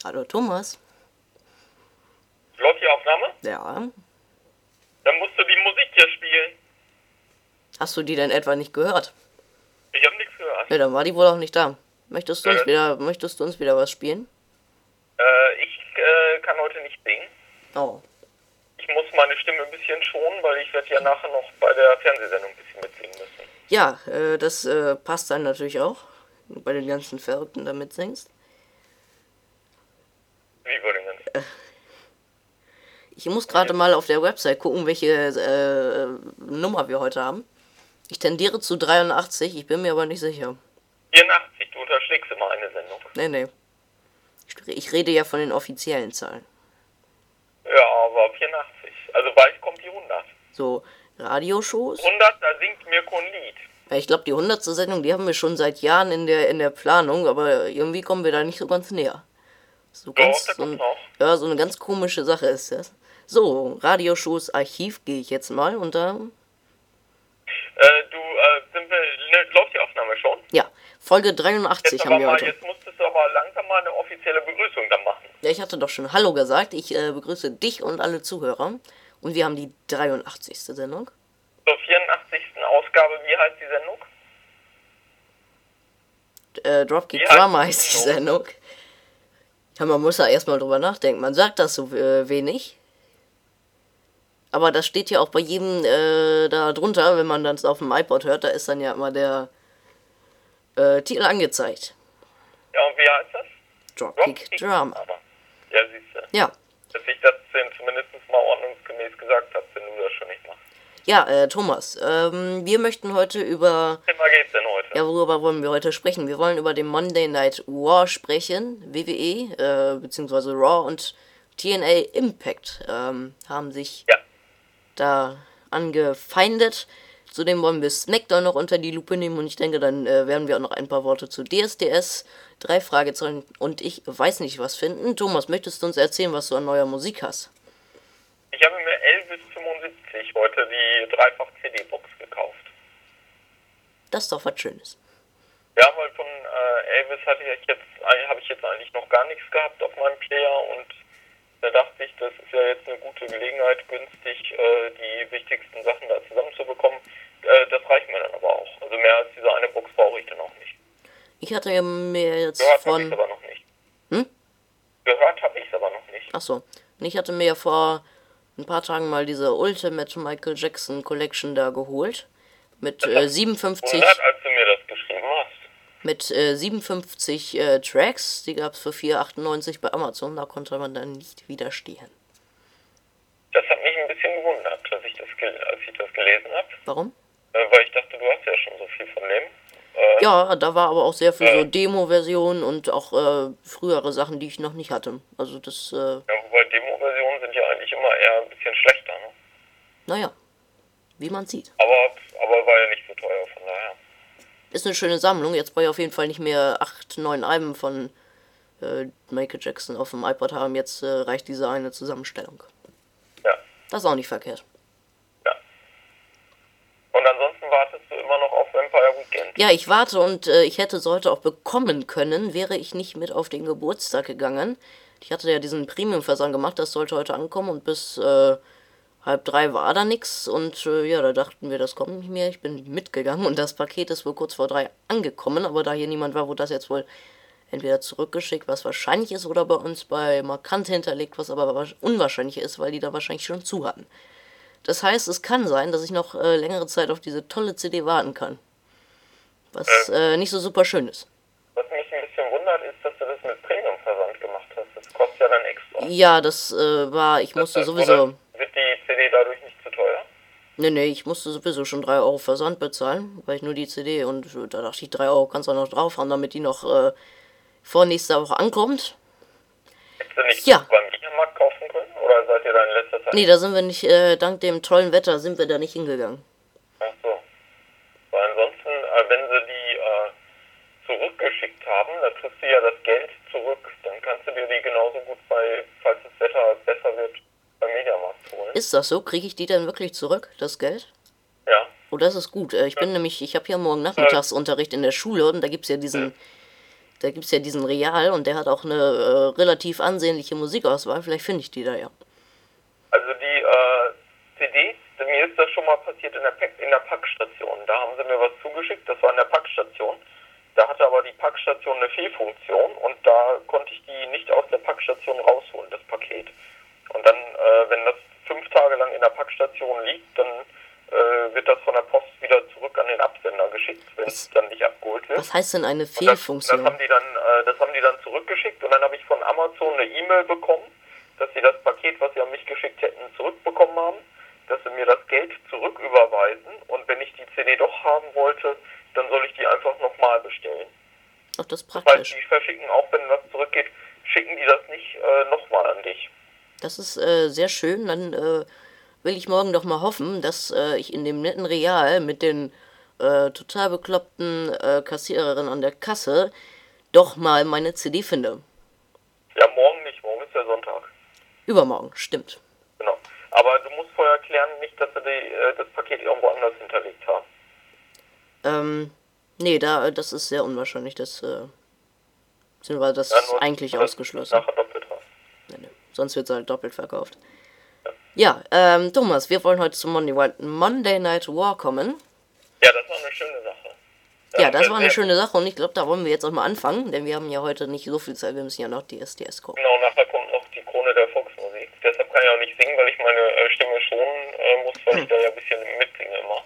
Hallo Thomas. Läuft die Aufnahme? Ja. Dann musst du die Musik hier spielen. Hast du die denn etwa nicht gehört? Ich habe nichts gehört. Ne, dann war die wohl auch nicht da. Möchtest du uns wieder was spielen? Ich kann heute nicht singen. Oh. Ich muss meine Stimme ein bisschen schonen, weil ich werde ja nachher noch bei der Fernsehsendung ein bisschen mitsingen müssen. Ja, das passt dann natürlich auch. Bei den ganzen Verrückten da mitsingst. Wie würde denn? Ich muss gerade mal auf der Website gucken, welche Nummer wir heute haben. Ich tendiere zu 83, ich bin mir aber nicht sicher. 84, du unterschlägst immer eine Sendung. Nee. Ich rede ja von den offiziellen Zahlen. Ja, aber 84. Also bald kommt die 100. So, Radioshows. 100, da singt Mirko ein Lied. Ja, ich glaube, die 100. Sendung, die haben wir schon seit Jahren in der Planung, aber irgendwie kommen wir da nicht so ganz näher. So eine ganz komische Sache ist das. So, Radioshows Archiv gehe ich jetzt mal und da... Läuft die Aufnahme schon? Ja, Folge 83 haben wir heute. Jetzt musstest du aber langsam mal eine offizielle Begrüßung dann machen. Ja, ich hatte doch schon Hallo gesagt. Ich begrüße dich und alle Zuhörer. Und wir haben die 83. Sendung. Zur 84. Ausgabe, wie heißt die Sendung? Dropkick Drama heißt die Sendung. Ja, man muss da erstmal drüber nachdenken. Man sagt das so wenig. Aber das steht ja auch bei jedem da drunter, wenn man das auf dem iPod hört, da ist dann ja immer der Titel angezeigt. Ja, und wie heißt das? Dropkick Drama. Ja, siehst du. Ja. Dass ich das zumindest mal ordnungsgemäß gesagt habe, wenn du das schon nicht machst. Ja, Thomas, wir möchten heute über... Was geht's denn heute? Ja, worüber wollen wir heute sprechen? Wir wollen über den Monday Night War sprechen. WWE, beziehungsweise Raw und TNA Impact haben sich da angefeindet. Zudem wollen wir SmackDown noch unter die Lupe nehmen und ich denke, dann werden wir auch noch ein paar Worte zu DSDS, 3 Fragezeichen und ich weiß nicht was finden. Thomas, möchtest du uns erzählen, was du an neuer Musik hast? Ich habe mir Elvis 75 heute die Dreifach-CD-Box gekauft. Das ist doch was Schönes. Ja, weil von Elvis habe ich jetzt eigentlich noch gar nichts gehabt auf meinem Player und da dachte ich, das ist ja jetzt eine gute Gelegenheit, günstig die wichtigsten Sachen da zusammenzubekommen. Das reicht mir dann aber auch. Also mehr als diese eine Box brauche ich dann auch nicht. Ich hatte mir jetzt Gehört habe ich es aber noch nicht. Gehört habe ich es aber noch nicht. Achso. Und ich hatte mir ja vor ein paar Tagen mal diese Ultimate Michael Jackson Collection da geholt. Mit 57... als du mir das geschrieben hast. Mit 57 Tracks. Die gab es für 4,98 bei Amazon. Da konnte man dann nicht widerstehen. Das hat mich ein bisschen gewundert, als ich das gelesen habe. Warum? Weil ich dachte, du hast ja schon so viel von dem. Ja, da war aber auch sehr viel so Demo-Versionen und auch frühere Sachen, die ich noch nicht hatte. Also das... Ja, wobei Demo-Versionen sind ja eigentlich immer eher ein bisschen schlechter, ne? Naja, wie man sieht. Aber war ja nicht so teuer, von daher. Ist eine schöne Sammlung. Jetzt bei auf jeden Fall nicht mehr 8, 9 Alben von Michael Jackson auf dem iPod haben. Jetzt reicht diese eine Zusammenstellung. Ja. Das ist auch nicht verkehrt. Ja. Und ansonsten wartest du immer noch auf Vampire Weekend? Ja, ich warte und ich hätte es heute auch bekommen können, wäre ich nicht mit auf den Geburtstag gegangen. Ich hatte ja diesen Premium-Versand gemacht, das sollte heute ankommen und bis 2:30 war da nichts und ja, da dachten wir, das kommt nicht mehr. Ich bin mitgegangen und das Paket ist wohl kurz vor 3 angekommen, aber da hier niemand war, wurde das jetzt wohl entweder zurückgeschickt, was wahrscheinlich ist, oder bei uns bei Markant hinterlegt, was aber unwahrscheinlich ist, weil die da wahrscheinlich schon zu hatten. Das heißt, es kann sein, dass ich noch längere Zeit auf diese tolle CD warten kann. Was nicht so super schön ist. Was mich ein bisschen wundert, ist, dass du das mit Premium-Versand gemacht hast. Das kostet ja dann extra. Ja, das ich musste sowieso... Wird die CD dadurch nicht zu teuer? Nee, ich musste sowieso schon 3 Euro Versand bezahlen, weil ich nur die CD und da dachte ich, 3 Euro kannst du auch noch drauf haben, damit die noch vor nächster Woche ankommt. Hättest du nicht beim Mediamarkt kaufen können? Oder seid ihr da in letzter Zeit? Nee, da sind wir nicht, dank dem tollen Wetter sind wir da nicht hingegangen. Ach so. Weil ansonsten, wenn sie die zurückgeschickt haben, dann kriegst du ja das Geld zurück. Dann kannst du dir die genauso gut falls das Wetter besser wird, beim Mediamarkt holen. Ist das so? Kriege ich die dann wirklich zurück, das Geld? Ja. Oh, das ist gut. Ich habe hier morgen Nachmittagsunterricht in der Schule und da gibt's ja diesen Da gibt es ja diesen Real und der hat auch eine relativ ansehnliche Musikauswahl. Vielleicht finde ich die da ja. Also die CDs, mir ist das schon mal passiert in der Packstation. Da haben sie mir was zugeschickt, das war in der Packstation. Da hatte aber die Packstation eine Fehlfunktion und da konnte ich die nicht aus der Packstation rausholen, das Paket. Und dann, wenn das 5 Tage lang in der Packstation liegt, dann wird das von der Post wieder zurück an den Absender geschickt, wenn es dann nicht abgeholt wird. Was heißt denn eine Fehlfunktion? Das haben die dann zurückgeschickt und dann habe ich von Amazon eine E-Mail bekommen, dass sie das Paket, was sie an mich geschickt hätten, zurückbekommen haben, dass sie mir das Geld zurücküberweisen und wenn ich die CD doch haben wollte, dann soll ich die einfach nochmal bestellen. Ach, das ist Das heißt, praktisch. die verschicken auch, wenn was zurückgeht, schicken die das nicht nochmal an dich. Das ist sehr schön. Dann will ich morgen doch mal hoffen, dass ich in dem netten Real mit den total bekloppten Kassiererinnen an der Kasse doch mal meine CD finde. Ja, morgen nicht, morgen ist ja Sonntag. Übermorgen, stimmt. Genau. Aber du musst vorher klären, nicht, dass sie das Paket irgendwo anders hinterlegt haben. Nee, das ist sehr unwahrscheinlich. Beziehungsweise das Ja, ist nur, eigentlich dass du ausgeschlossen. nachher doppelt hast. Nee. Sonst wird es halt doppelt verkauft. Ja, Thomas, wir wollen heute zum Monday Night War kommen. Ja, das war eine schöne Sache. Ja, das war eine schöne Sache und ich glaube, da wollen wir jetzt auch mal anfangen, denn wir haben ja heute nicht so viel Zeit, wir müssen ja noch die SDS gucken. Genau, nachher kommt noch die Krone der Volksmusik. Deshalb kann ich auch nicht singen, weil ich meine Stimme schonen muss, weil ich da ja ein bisschen mitsinge immer.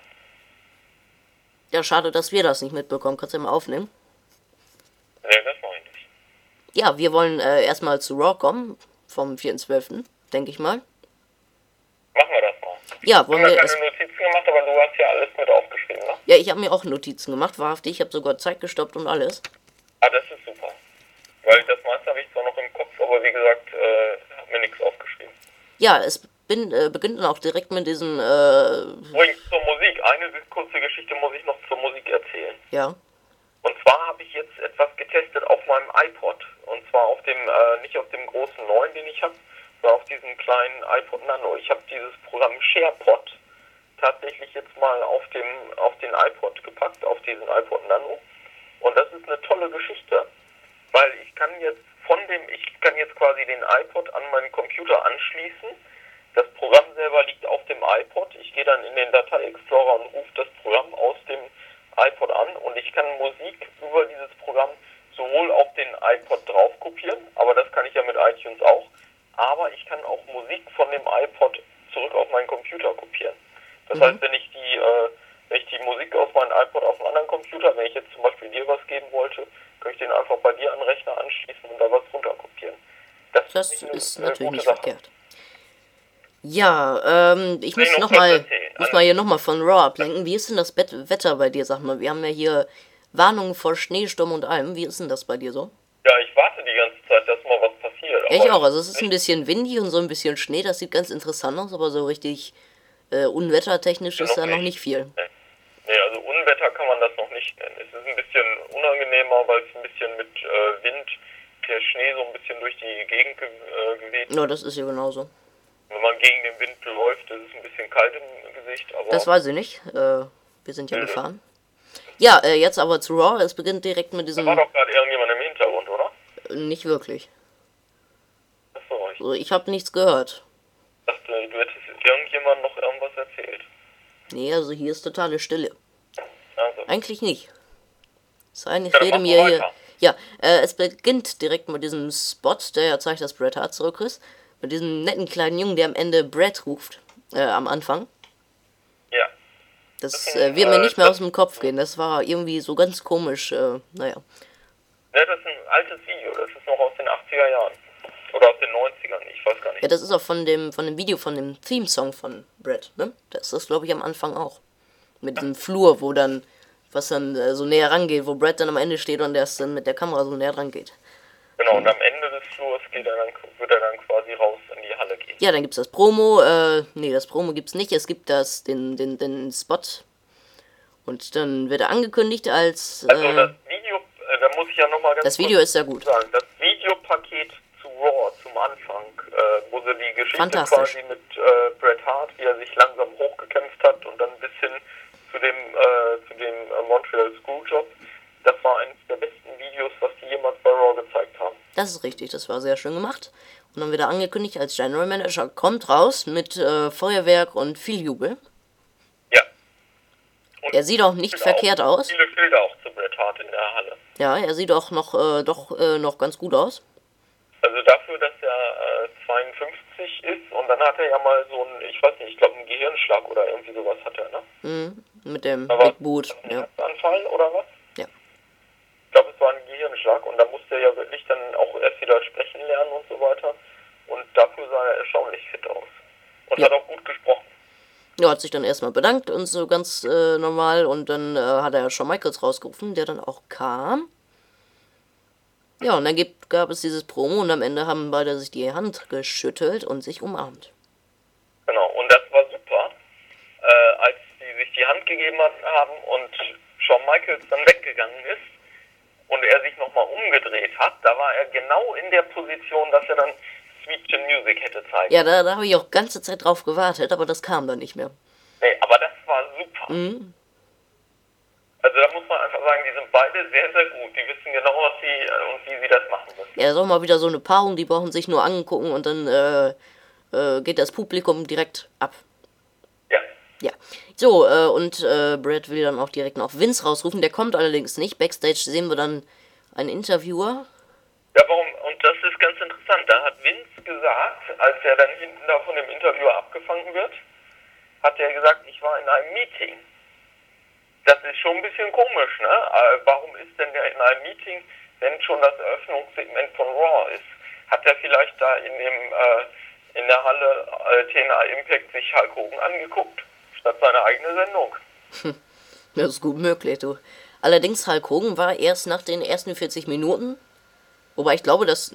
Ja, schade, dass wir das nicht mitbekommen. Kannst du ja mal aufnehmen? Nee, das mache ich nicht. Ja, wir wollen erstmal zu Raw kommen, vom 4.12., denke ich mal. Machen wir das mal. Ja, wollen Ich habe wir mir keine Notizen gemacht, aber du hast ja alles mit aufgeschrieben, ne? Ja, ich habe mir auch Notizen gemacht, wahrhaftig. Ich habe sogar Zeit gestoppt und alles. Ah, das ist super. Weil das meiste habe ich zwar noch im Kopf, aber wie gesagt, habe mir nichts aufgeschrieben. Ja, es beginnt dann auch direkt mit diesem, Übrigens zur Musik. Eine kurze Geschichte muss ich noch zur Musik erzählen. ja, Und zwar habe ich jetzt etwas getestet auf meinem iPod. Und zwar auf dem, nicht auf dem großen neuen, den ich habe, sondern auf diesem kleinen iPod Nano. Ich habe dieses Programm SharePod tatsächlich jetzt mal auf den iPod gepackt, auf diesen iPod Nano. Und das ist eine tolle Geschichte, weil ich kann jetzt quasi den iPod an meinen Computer anschließen. Das Programm selber liegt auf dem iPod. Ich gehe dann in den Datei-Explorer und rufe das Programm aus dem iPod an und ich kann Musik über dieses Programm sowohl auf den iPod drauf kopieren, aber das kann ich ja mit iTunes auch, aber ich kann auch Musik von dem iPod zurück auf meinen Computer kopieren. Das heißt, wenn ich die Musik aus meinem iPod auf einen anderen Computer, wenn ich jetzt zum Beispiel dir was geben wollte, kann ich den einfach bei dir an den Rechner anschließen und da was runterkopieren. das nicht ist eine natürlich nicht gute Sache. verkehrt. Ja, ich muss noch noch was mal, erzählen. muss mal hier nochmal von Raw ablenken. Wie ist denn das Wetter bei dir, sag mal? Wir haben ja hier Warnungen vor Schneesturm und allem. Wie ist denn das bei dir so? Ja, ich warte die ganze Zeit, dass mal was passiert. Ja, ich aber auch. Also es ist ein bisschen windig und so ein bisschen Schnee. Das sieht ganz interessant aus, aber so richtig unwettertechnisch ist da noch nicht viel. Nee, also Unwetter kann man das noch nicht nennen. Es ist ein bisschen unangenehmer, weil es ein bisschen mit Wind, der Schnee so ein bisschen durch die Gegend geweht. Ja, das ist ja genauso. Wenn man gegen den Wind läuft, ist es ein bisschen kalt im Gesicht, aber Das weiß ich nicht. Wir sind ja gefahren. Ja, jetzt aber zu Raw. Es beginnt direkt mit da diesem... war doch gerade irgendjemand im Hintergrund, oder? Nicht wirklich. Achso, ich Also, ich habe nichts gehört. dachte, du hättest irgendjemand noch irgendwas erzählt. Nee, also hier ist totale Stille. Also, Eigentlich nicht. Es sei denn, ich Ja, dann rede mach mir mal hier... weiter. Ja, es beginnt direkt mit diesem Spot, der ja zeigt, dass Bret Hart zurück ist. Mit diesem netten kleinen Jungen, der am Ende Bret ruft. Am Anfang. ja. Das wird mir nicht mehr aus dem Kopf gehen. Das war irgendwie so ganz komisch. Naja. Ja, das ist ein altes Video, das ist noch aus den 80er Jahren. Oder aus den 90ern, ich weiß gar nicht. Ja, das ist auch von dem Video von dem Theme-Song von Bret, ne? Das ist das, glaube ich, am Anfang auch. Mit diesem Flur, wo dann, was dann so näher rangeht, wo Bret dann am Ende steht und der es dann mit der Kamera so näher dran geht. Genau, und am Ende des Flurs wird er dann quasi raus in die Halle gehen. Ja, dann gibt's das Promo, nee, das Promo gibt's nicht, es gibt den Spot. Und dann wird er angekündigt als, Also das Video, da muss ich ja nochmal ganz das Video kurz ist sehr gut. sagen, das Videopaket zu Raw zum Anfang, wo sie die Geschichte Fantastisch. quasi mit Bret Hart, wie er sich langsam hochgekämpft hat und dann bis hin zu dem Montreal Screwjob, das war eines der besten Videos, was die jemals Das ist richtig, das war sehr schön gemacht. Und dann wieder angekündigt als General Manager, kommt raus mit Feuerwerk und viel Jubel. Ja. Und Er sieht auch nicht verkehrt aus. Viele Schilder auch zu Bret Hart in der Halle. Ja, er sieht auch noch, noch ganz gut aus. Also dafür, dass er 52 ist und dann hat er ja mal so einen, ich weiß nicht, ich glaube einen Gehirnschlag oder irgendwie sowas hat er, ne? Mhm, mit dem Aber Big Boot. ein Ja. Herzanfall oder was? Ja. Ich glaube, es war ein Gehirnschlag und da musste er ja wirklich dann auch erst wieder sprechen lernen und so weiter. Und dafür sah er erstaunlich fit aus. Und Ja. hat auch gut gesprochen. Ja, hat sich dann erstmal bedankt und so ganz normal und dann hat er Shawn Michaels rausgerufen, der dann auch kam. Ja, und dann gab es dieses Promo und am Ende haben beide sich die Hand geschüttelt und sich umarmt. Genau, und das war super, als die sich die Hand gegeben haben und Shawn Michaels dann weggegangen ist und er sich nochmal umgedreht hat, da war er genau in der Position, dass er dann Sweet Chin Music hätte zeigen. Ja, da habe ich auch ganze Zeit drauf gewartet, aber das kam dann nicht mehr. Nee, aber das war super. Mhm. Also da muss man einfach sagen, die sind beide sehr, sehr gut. Die wissen genau, was sie und wie sie das machen müssen. Ja, ist auch mal wieder so eine Paarung, die brauchen sich nur angucken und dann geht das Publikum direkt ab. Ja. Ja. So, und Brad will dann auch direkt noch Vince rausrufen, der kommt allerdings nicht. Backstage sehen wir dann einen Interviewer. Ja, warum? Und das ist ganz interessant. Da hat Vince gesagt, als er dann hinten da von dem Interviewer abgefangen wird, hat er gesagt, ich war in einem Meeting. Das ist schon ein bisschen komisch, ne? Warum ist denn der in einem Meeting, wenn schon das Eröffnungssegment von Raw ist? Hat er vielleicht da in der Halle TNA Impact sich Hulk Hogan angeguckt, statt seine eigene Sendung? Das ist gut möglich, du. Allerdings, Hulk Hogan war erst nach den ersten 40 Minuten, wobei ich glaube, das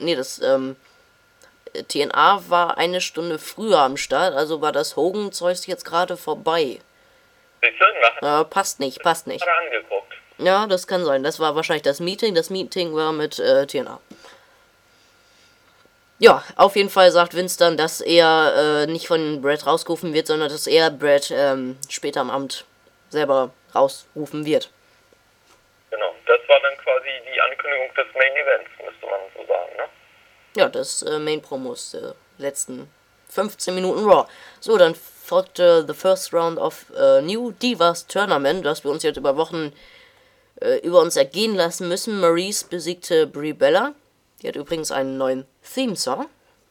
TNA war eine Stunde früher am Start, also war das Hogan-Zeug jetzt gerade vorbei. Siehst du, Passt nicht. Hat er angeguckt. Ja, das kann sein. Das war wahrscheinlich das Meeting. Das Meeting war mit TNA. Ja, auf jeden Fall sagt Vince dann, dass er nicht von Brad rausgerufen wird, sondern dass er Brad später am Abend selber rausrufen wird. Genau, das war dann quasi die Ankündigung des Main Events, müsste man so sagen, ne? Ja, das Main Promos der letzten 15 Minuten Raw. So, dann folgte the first round of New Divas Tournament, das wir uns jetzt über Wochen über uns ergehen lassen müssen. Maryse besiegte Brie Bella. Die hat übrigens einen neuen Theme-Song.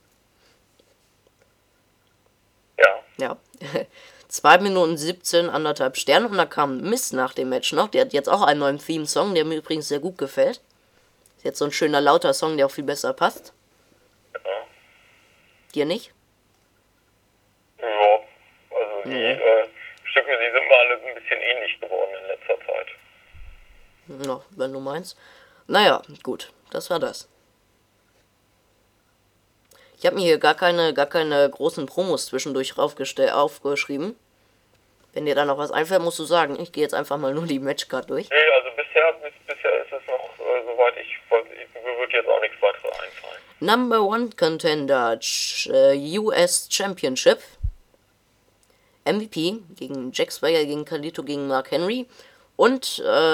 Ja. Ja. 2 Minuten 17, 1,5 Sterne. Und da kam Miss nach dem Match noch. Der hat jetzt auch einen neuen Theme-Song, der mir übrigens sehr gut gefällt. Ist jetzt so ein schöner, lauter Song, der auch viel besser passt. Ja. Dir nicht? Ja, also die Stücke, die sind mal alle ein bisschen ähnlich geworden in letzter Zeit. Ja, wenn du meinst. Naja, gut. Das war das. Ich habe mir hier gar keine großen Promos zwischendurch aufgeschrieben. Wenn dir da noch was einfällt, musst du sagen. Ich gehe jetzt einfach mal nur die Matchcard durch. Nee, also bisher ist es noch soweit mir wird jetzt auch nichts weiteres einfallen. Number One Contender US Championship. MVP gegen Jack Swagger, gegen Carlito, gegen Mark Henry. Und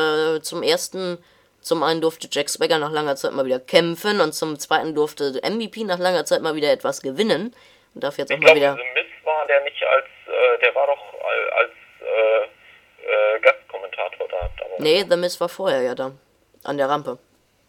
zum einen durfte Jack Swagger nach langer Zeit mal wieder kämpfen und zum zweiten durfte MVP nach langer Zeit mal wieder etwas gewinnen. Und darf jetzt auch mal wieder... Miss war der nicht der war doch als Gastkommentator da. Nee, The Miz war vorher ja da. An der Rampe.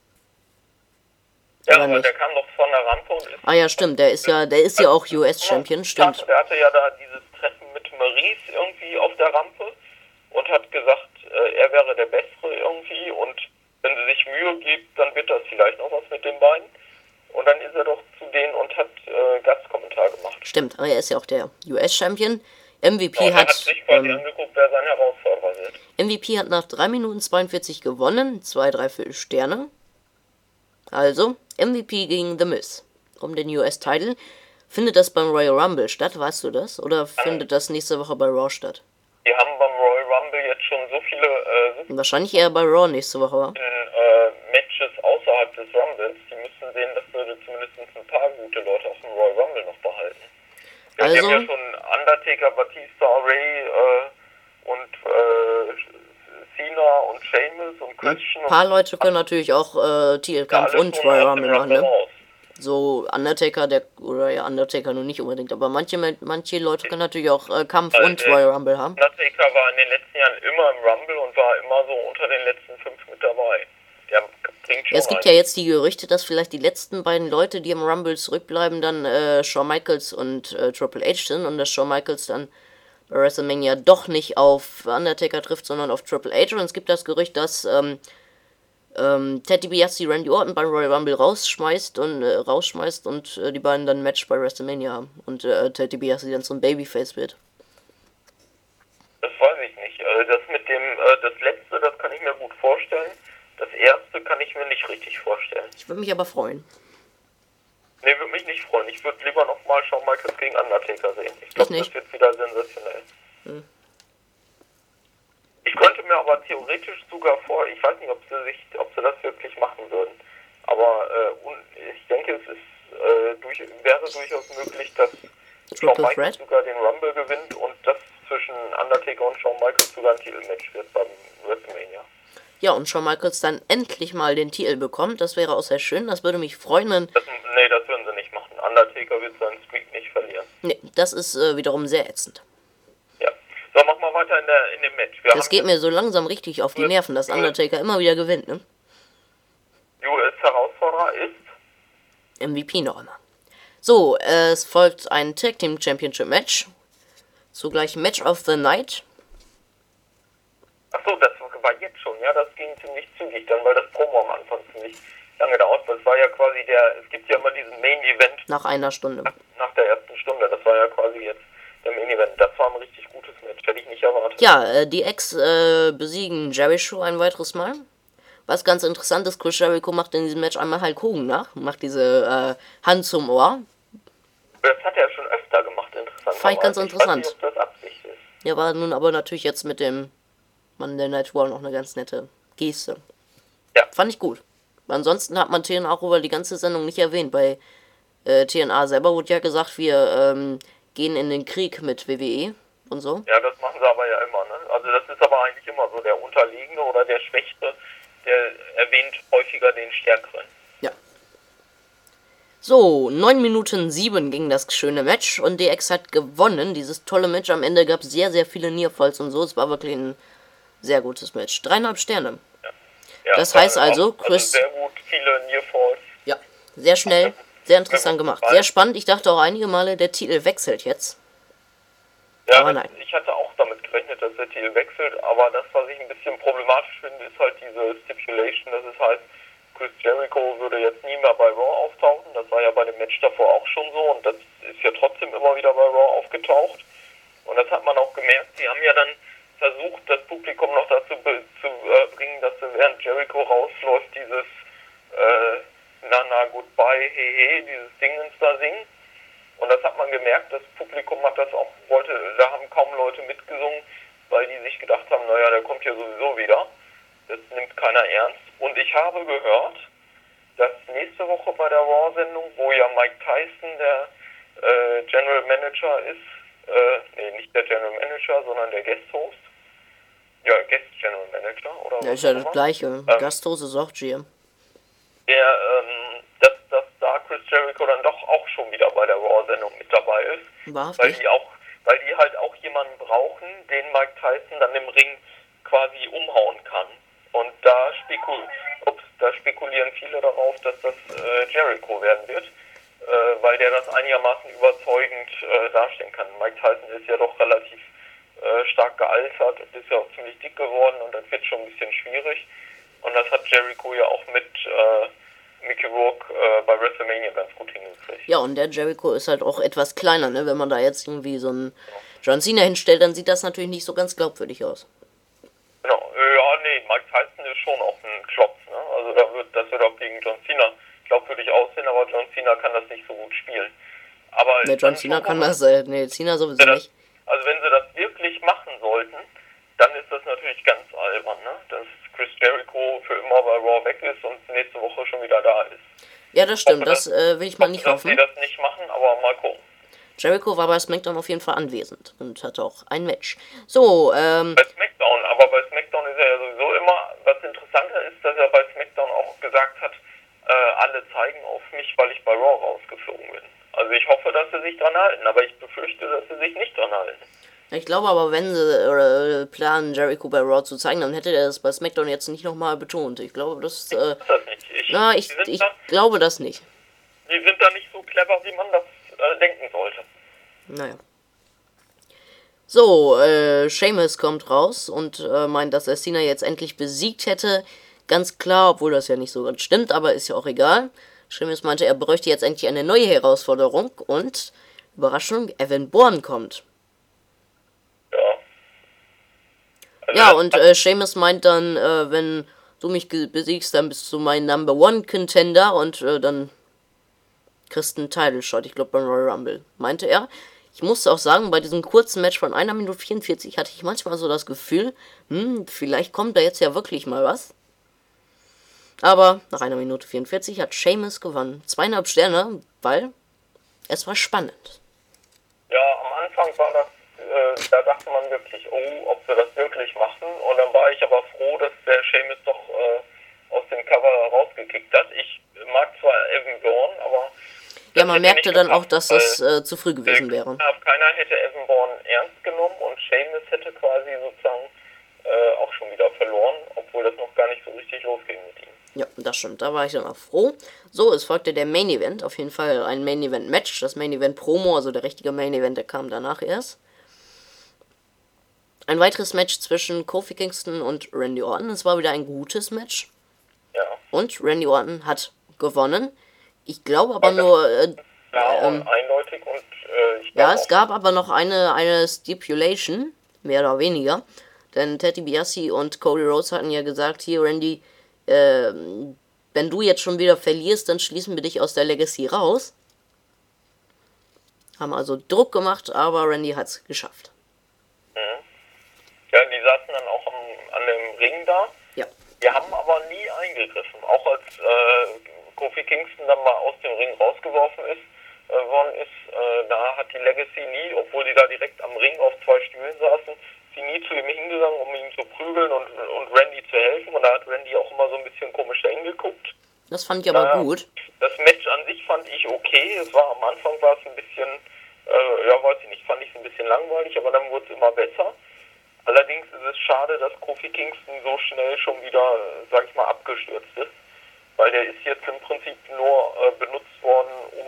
Ja, Oder aber nicht? der kam doch von der Rampe und ist... Ah ja, stimmt, der ist ja auch US-Champion, stimmt. Der hatte ja da dieses Treffen mit Maryse irgendwie auf der Rampe und hat gesagt, er wäre der Bessere irgendwie und wenn sie sich Mühe gibt, dann wird das vielleicht noch was mit den beiden. Und dann ist er doch zu denen und hat Gastkommentar gemacht. Stimmt, aber er ist ja auch der US-Champion. MVP Er hat sich quasi angeguckt, wer sein Herausforderer wird. MVP hat nach 3 Minuten 42 gewonnen, 2,3 Sterne. Also, MVP gegen The Miz. Um den US-Title. Findet das beim Royal Rumble statt, weißt du das? Oder findet das nächste Woche bei Raw statt? Die haben beim Royal Rumble jetzt schon so viele Wahrscheinlich eher bei Raw nächste Woche, wa? Matches außerhalb des Rumbles. Die müssen sehen, dass wir zumindest ein paar gute Leute aus dem Royal Rumble noch behalten. Wir haben ja schon Undertaker, Batista, Ray und Cena und Sheamus und Christian. Ein paar Leute können natürlich auch Titelkampf und Royal Rumble machen, ne? So Undertaker, Undertaker nur nicht unbedingt, aber manche Leute können natürlich auch Kampf und Royal Rumble haben. Undertaker war in den letzten Jahren immer im Rumble und war immer so unter den letzten 5 mit dabei. Der bringt schon es gibt ja jetzt die Gerüchte, dass vielleicht die letzten beiden Leute, die im Rumble zurückbleiben, dann Shawn Michaels und Triple H sind und dass Shawn Michaels dann bei WrestleMania doch nicht auf Undertaker trifft, sondern auf Triple H. Und es gibt das Gerücht, dass Ted DiBiase Randy Orton beim Royal Rumble rausschmeißt und die beiden dann ein Match bei WrestleMania haben und Ted DiBiase dann so ein Babyface wird. Das weiß ich nicht. Das mit dem, das letzte, das kann ich mir gut vorstellen. Das erste kann ich mir nicht richtig vorstellen. Ich würde mich aber freuen. Nee, würde mich nicht freuen. Ich würde lieber nochmal Shawn Michaels gegen Undertaker sehen. Ich glaube, das wird wieder sensationell. Ich könnte mir aber theoretisch sogar ich weiß nicht, ob sie das wirklich machen würden. Aber ich denke, es ist, wäre durchaus möglich, dass Shawn Michaels sogar den Rumble gewinnt und das zwischen Undertaker und Shawn Michaels sogar ein Titelmatch wird beim WrestleMania. Ja, und Shawn Michaels dann endlich mal den Titel bekommt, das wäre auch sehr schön, das würde mich freuen, wenn... Nee, das würden sie nicht machen. Undertaker wird seinen Streak nicht verlieren. Nee, das ist wiederum sehr ätzend. Ja. So, machen wir weiter in dem Match. Das geht mir so langsam richtig auf die Nerven, dass Undertaker immer wieder gewinnt, ne? US-Herausforderer ist... MVP noch immer. So, es folgt ein Tag Team Championship Match. Zugleich Match of the Night. Achso, das war jetzt schon, ja, das ging ziemlich zügig dann, weil das Promo am Anfang ziemlich lange dauert. Das war ja quasi es gibt ja immer diesen Main Event. Nach einer Stunde. Nach der ersten Stunde, das war ja quasi jetzt der Main Event. Das war ein richtig gutes Match, hätte ich nicht erwartet. Ja, die Ex besiegen Jericho ein weiteres Mal. Was ganz interessant ist, Chris Jericho macht in diesem Match einmal Hulk Hogan nach, macht diese Hand zum Ohr. Das hat er schon öfter gemacht, interessant. Fand ich ganz interessant. Ich weiß nicht, ob das Absicht ist. Ja, war nun aber natürlich jetzt mit dem Monday Night War noch eine ganz nette Geste. Ja. Fand ich gut. Ansonsten hat man TNA auch über die ganze Sendung nicht erwähnt. Bei TNA selber wurde ja gesagt, wir gehen in den Krieg mit WWE und so. Ja, das machen sie aber ja immer, ne? Also das ist aber eigentlich immer so, der Unterlegene oder der Schwächste, der erwähnt häufiger den Stärkeren. Ja. So, 9 Minuten 7 ging das schöne Match und DX hat gewonnen. Dieses tolle Match. Am Ende gab es sehr, sehr viele Nearfalls und so. Es war wirklich ein sehr gutes Match. 3,5 Sterne. Ja, das heißt also, Chris... sehr gut, viele Nearfalls. Ja, sehr schnell, sehr interessant gemacht. Sehr spannend. Ich dachte auch einige Male, der Titel wechselt jetzt. Ja, aber nein. Ich hatte auch damit gerechnet, dass der Titel wechselt, aber das, was ich ein bisschen problematisch finde, ist halt diese Stipulation, dass es heißt, Chris Jericho würde jetzt nie mehr bei Raw auftauchen. Das war ja bei dem Match davor auch schon so und das ist ja trotzdem immer wieder bei Raw aufgetaucht. Und das hat man auch gemerkt. Sie haben ja dann versucht, das Publikum noch dazu zu bringen, dass während Jericho rausläuft, dieses Nana Goodbye, Hehe, dieses Dingens da singen. Und das hat man gemerkt, das Publikum hat das auch, da haben kaum Leute mitgesungen, weil die sich gedacht haben, naja, der kommt ja sowieso wieder. Das nimmt keiner ernst. Und ich habe gehört, dass nächste Woche bei der Raw-Sendung, wo ja Mike Tyson der General Manager ist, nicht der General Manager, sondern der Guest-Host. Ja, Guest General Manager, oder? Ja, ist ja das gleiche. Gasthost ist auch GM. Dass da Chris Jericho dann doch auch schon wieder bei der Raw-Sendung mit dabei ist. Wahrhaftig? Weil die halt auch jemanden brauchen, den Mike Tyson dann im Ring quasi umhauen kann. Und da spekulieren viele darauf, dass das Jericho werden wird, weil der das einigermaßen überzeugend darstellen kann. Mike Tyson ist ja doch relativ stark gealtert und ist ja auch ziemlich dick geworden und das wird schon ein bisschen schwierig. Und das hat Jericho ja auch mit Mickey Rourke bei WrestleMania ganz gut hingekriegt. Ja, und der Jericho ist halt auch etwas kleiner, ne? Wenn man da jetzt irgendwie so einen John Cena hinstellt, dann sieht das natürlich nicht so ganz glaubwürdig aus. Genau, Mike Tyson ist schon auch ein Klotz, ne? Also das wird auch gegen John Cena glaubwürdig aussehen, aber John Cena kann das nicht so gut spielen. Aber ne, John Cena kann das, Cena sowieso nicht. Also wenn sie das wirklich machen sollten, dann ist das natürlich ganz albern, ne? Dass Chris Jericho für immer bei Raw weg ist und nächste Woche schon wieder da ist. Ja, das stimmt, das will ich mal nicht hoffen. Dass sie das nicht machen, aber mal gucken. Jericho war bei SmackDown auf jeden Fall anwesend und hatte auch ein Match. So, Bei SmackDown, aber bei SmackDown ist er ja sowieso immer, was interessanter ist, dass er bei SmackDown auch gesagt hat, alle zeigen auf mich, weil ich bei Raw rausgeflogen bin. Also ich hoffe, dass sie sich dran halten, aber ich befürchte, dass sie sich nicht dran halten. ich glaube aber, wenn sie planen, Jericho bei Raw zu zeigen, dann hätte er das bei SmackDown jetzt nicht nochmal betont. Ich glaube, das, Das nicht. ich glaube das nicht. Die sind da nicht so clever, wie man das denken sollte. Naja. So, Sheamus kommt raus und meint, dass er Cena jetzt endlich besiegt hätte. Ganz klar, obwohl das ja nicht so ganz stimmt, aber ist ja auch egal. Sheamus meinte, er bräuchte jetzt endlich eine neue Herausforderung und, Überraschung, Evan Bourne kommt. Ja. Also Ja, und Sheamus meint dann, wenn du mich besiegst, dann bist du mein Number One Contender und dann kriegst du einen Title Shot, ich glaube beim Royal Rumble, meinte er. Ich musste auch sagen, bei diesem kurzen Match von 1 Minute 44 hatte ich manchmal so das Gefühl, vielleicht kommt da jetzt ja wirklich mal was. Aber nach 1 Minute 44 hat Sheamus gewonnen. 2,5 Sterne, weil es war spannend. Ja, am Anfang war das, da dachte man wirklich, oh, ob sie das wirklich machen. Und dann war ich aber froh, dass der Sheamus doch aus dem Cover rausgekickt hat. Ich mag zwar Evan Bourne, aber... Ja, man merkte dann auch, dass das zu früh gewesen wäre. Keiner hätte Evan Bourne ernst genommen und Sheamus hätte quasi sozusagen auch schon wieder verloren, obwohl das noch gar nicht so richtig losging mit ihm. Ja, das stimmt. Da war ich dann auch froh. So, es folgte der Main Event. Auf jeden Fall ein Main Event Match. Das Main Event Promo, also der richtige Main Event, der kam danach erst. Ein weiteres Match zwischen Kofi Kingston und Randy Orton. Es war wieder ein gutes Match. Ja. Und Randy Orton hat gewonnen. Ich glaube aber nur... Ja, und eindeutig und ich ja, es gab aber noch eine Stipulation, mehr oder weniger. Denn Ted DiBiase und Cody Rhodes hatten ja gesagt, hier Randy, wenn du jetzt schon wieder verlierst, dann schließen wir dich aus der Legacy raus. Haben also Druck gemacht, aber Randy hat es geschafft. Mhm. Ja, die saßen dann auch an dem Ring da. Ja. Die haben aber nie eingegriffen. Auch als Kofi Kingston dann mal aus dem Ring rausgeworfen worden ist, da hat die Legacy nie, obwohl die da direkt am Ring auf 2 Stühlen saßen, sie nie zu ihm hingegangen, um ihn zu prügeln und Randy zu helfen. Und da hat Randy auch immer so ein bisschen komisch dahin geguckt. Das fand ich aber gut. Das Match an sich fand ich okay. Es war am Anfang war es ein bisschen, weiß ich nicht, fand ich es ein bisschen langweilig, aber dann wurde es immer besser. Allerdings ist es schade, dass Kofi Kingston so schnell schon wieder, sag ich mal, abgestürzt ist. Weil der ist jetzt im Prinzip nur benutzt worden, um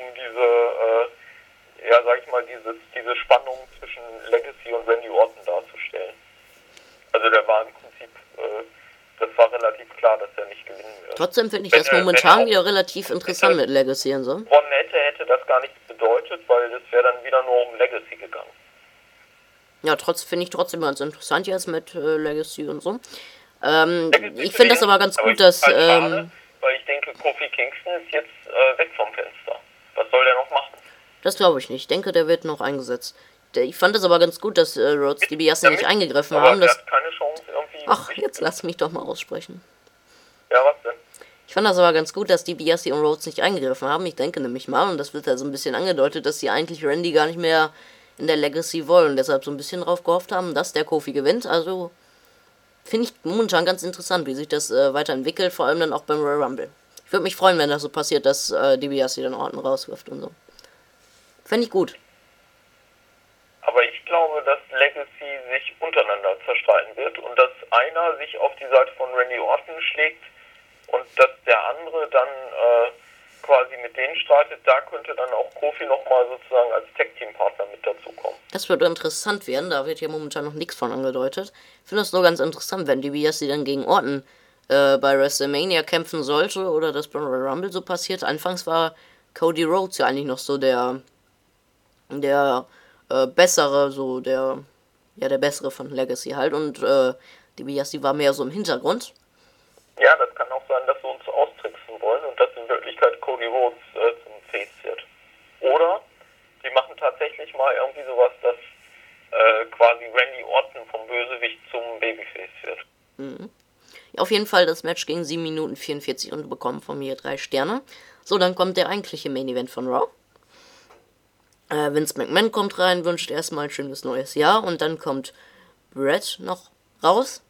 diese Spannung zwischen Legacy und Randy Orton darzustellen. Also der war im Prinzip, das war relativ klar, dass er nicht gewinnen wird. Trotzdem finde ich das momentan wieder relativ interessant mit Legacy und so. Gewonnen hätte das gar nichts bedeutet, weil das wäre dann wieder nur um Legacy gegangen. Ja, finde ich trotzdem ganz interessant jetzt mit Legacy und so. Ich finde das aber ganz gut, dass... weil ich denke, Kofi Kingston ist jetzt weg vom Fenster. Was soll der noch machen? Das glaube ich nicht. Ich denke, der wird noch eingesetzt. Ich fand es aber ganz gut, dass Rhodes DiBiase nicht eingegriffen haben. Der hat keine Chance irgendwie... Ach, jetzt lass mich doch mal aussprechen. Ja, was denn? Ich fand das aber ganz gut, dass DiBiase und Rhodes nicht eingegriffen haben. Ich denke nämlich mal, und das wird ja so ein bisschen angedeutet, dass sie eigentlich Randy gar nicht mehr in der Legacy wollen. Deshalb so ein bisschen drauf gehofft haben, dass der Kofi gewinnt. Also finde ich momentan ganz interessant, wie sich das weiterentwickelt, vor allem dann auch beim Royal Rumble. Ich würde mich freuen, wenn das so passiert, dass DiBiase den Orton rauswirft und so. Fände ich gut. Aber ich glaube, dass Legacy sich untereinander zerstreiten wird und dass einer sich auf die Seite von Randy Orton schlägt und dass der andere dann quasi mit denen streitet. Da könnte dann auch Kofi nochmal sozusagen als Tag-Team-Partner mit dazukommen. Das würde interessant werden, da wird ja momentan noch nichts von angedeutet. Ich finde das nur ganz interessant, wenn DiBiase dann gegen Orton bei WrestleMania kämpfen sollte oder das beim Royal Rumble so passiert. Anfangs war Cody Rhodes ja eigentlich noch so der bessere, so der bessere von Legacy halt und DiBiase war mehr so im Hintergrund. Ja, das kann auch sein, dass sie uns austricksen wollen und dass in Wirklichkeit Cody Rhodes zum Face wird. Oder die machen tatsächlich mal irgendwie sowas, dass quasi Randy Orton vom Bösewicht zum Babyface wird. Mhm. Ja, auf jeden Fall, das Match ging 7 Minuten 44 und bekommen von mir 3 Sterne. So, dann kommt der eigentliche Main Event von Raw. Vince McMahon kommt rein, wünscht erstmal ein schönes neues Jahr und dann kommt Bret noch raus.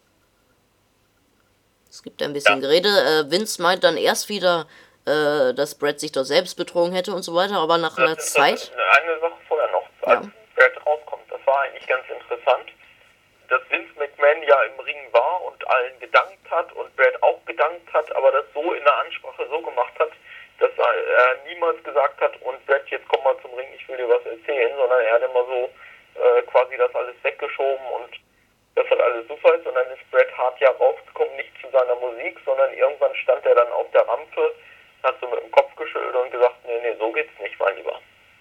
Es gibt ein bisschen Gerede. Vince meint dann erst wieder, dass Bret sich doch selbst betrogen hätte und so weiter, aber nach einer Zeit... Eine Sache vorher noch, als Bret rauskommt, das war eigentlich ganz interessant, dass Vince McMahon ja im Ring war und allen gedankt hat und Bret auch gedankt hat, aber das so in der Ansprache so gemacht hat, dass er niemals gesagt hat, und Bret, jetzt komm mal zum Ring, ich will dir was erzählen, sondern er hat immer so quasi das alles weggeschoben und das hat alles super ist, und dann ist Bret Hart ja rausgekommen, nicht zu seiner Musik, sondern irgendwann stand er dann auf der Rampe, hat so mit dem Kopf geschüttelt und gesagt, nee, so geht's nicht, mein Lieber.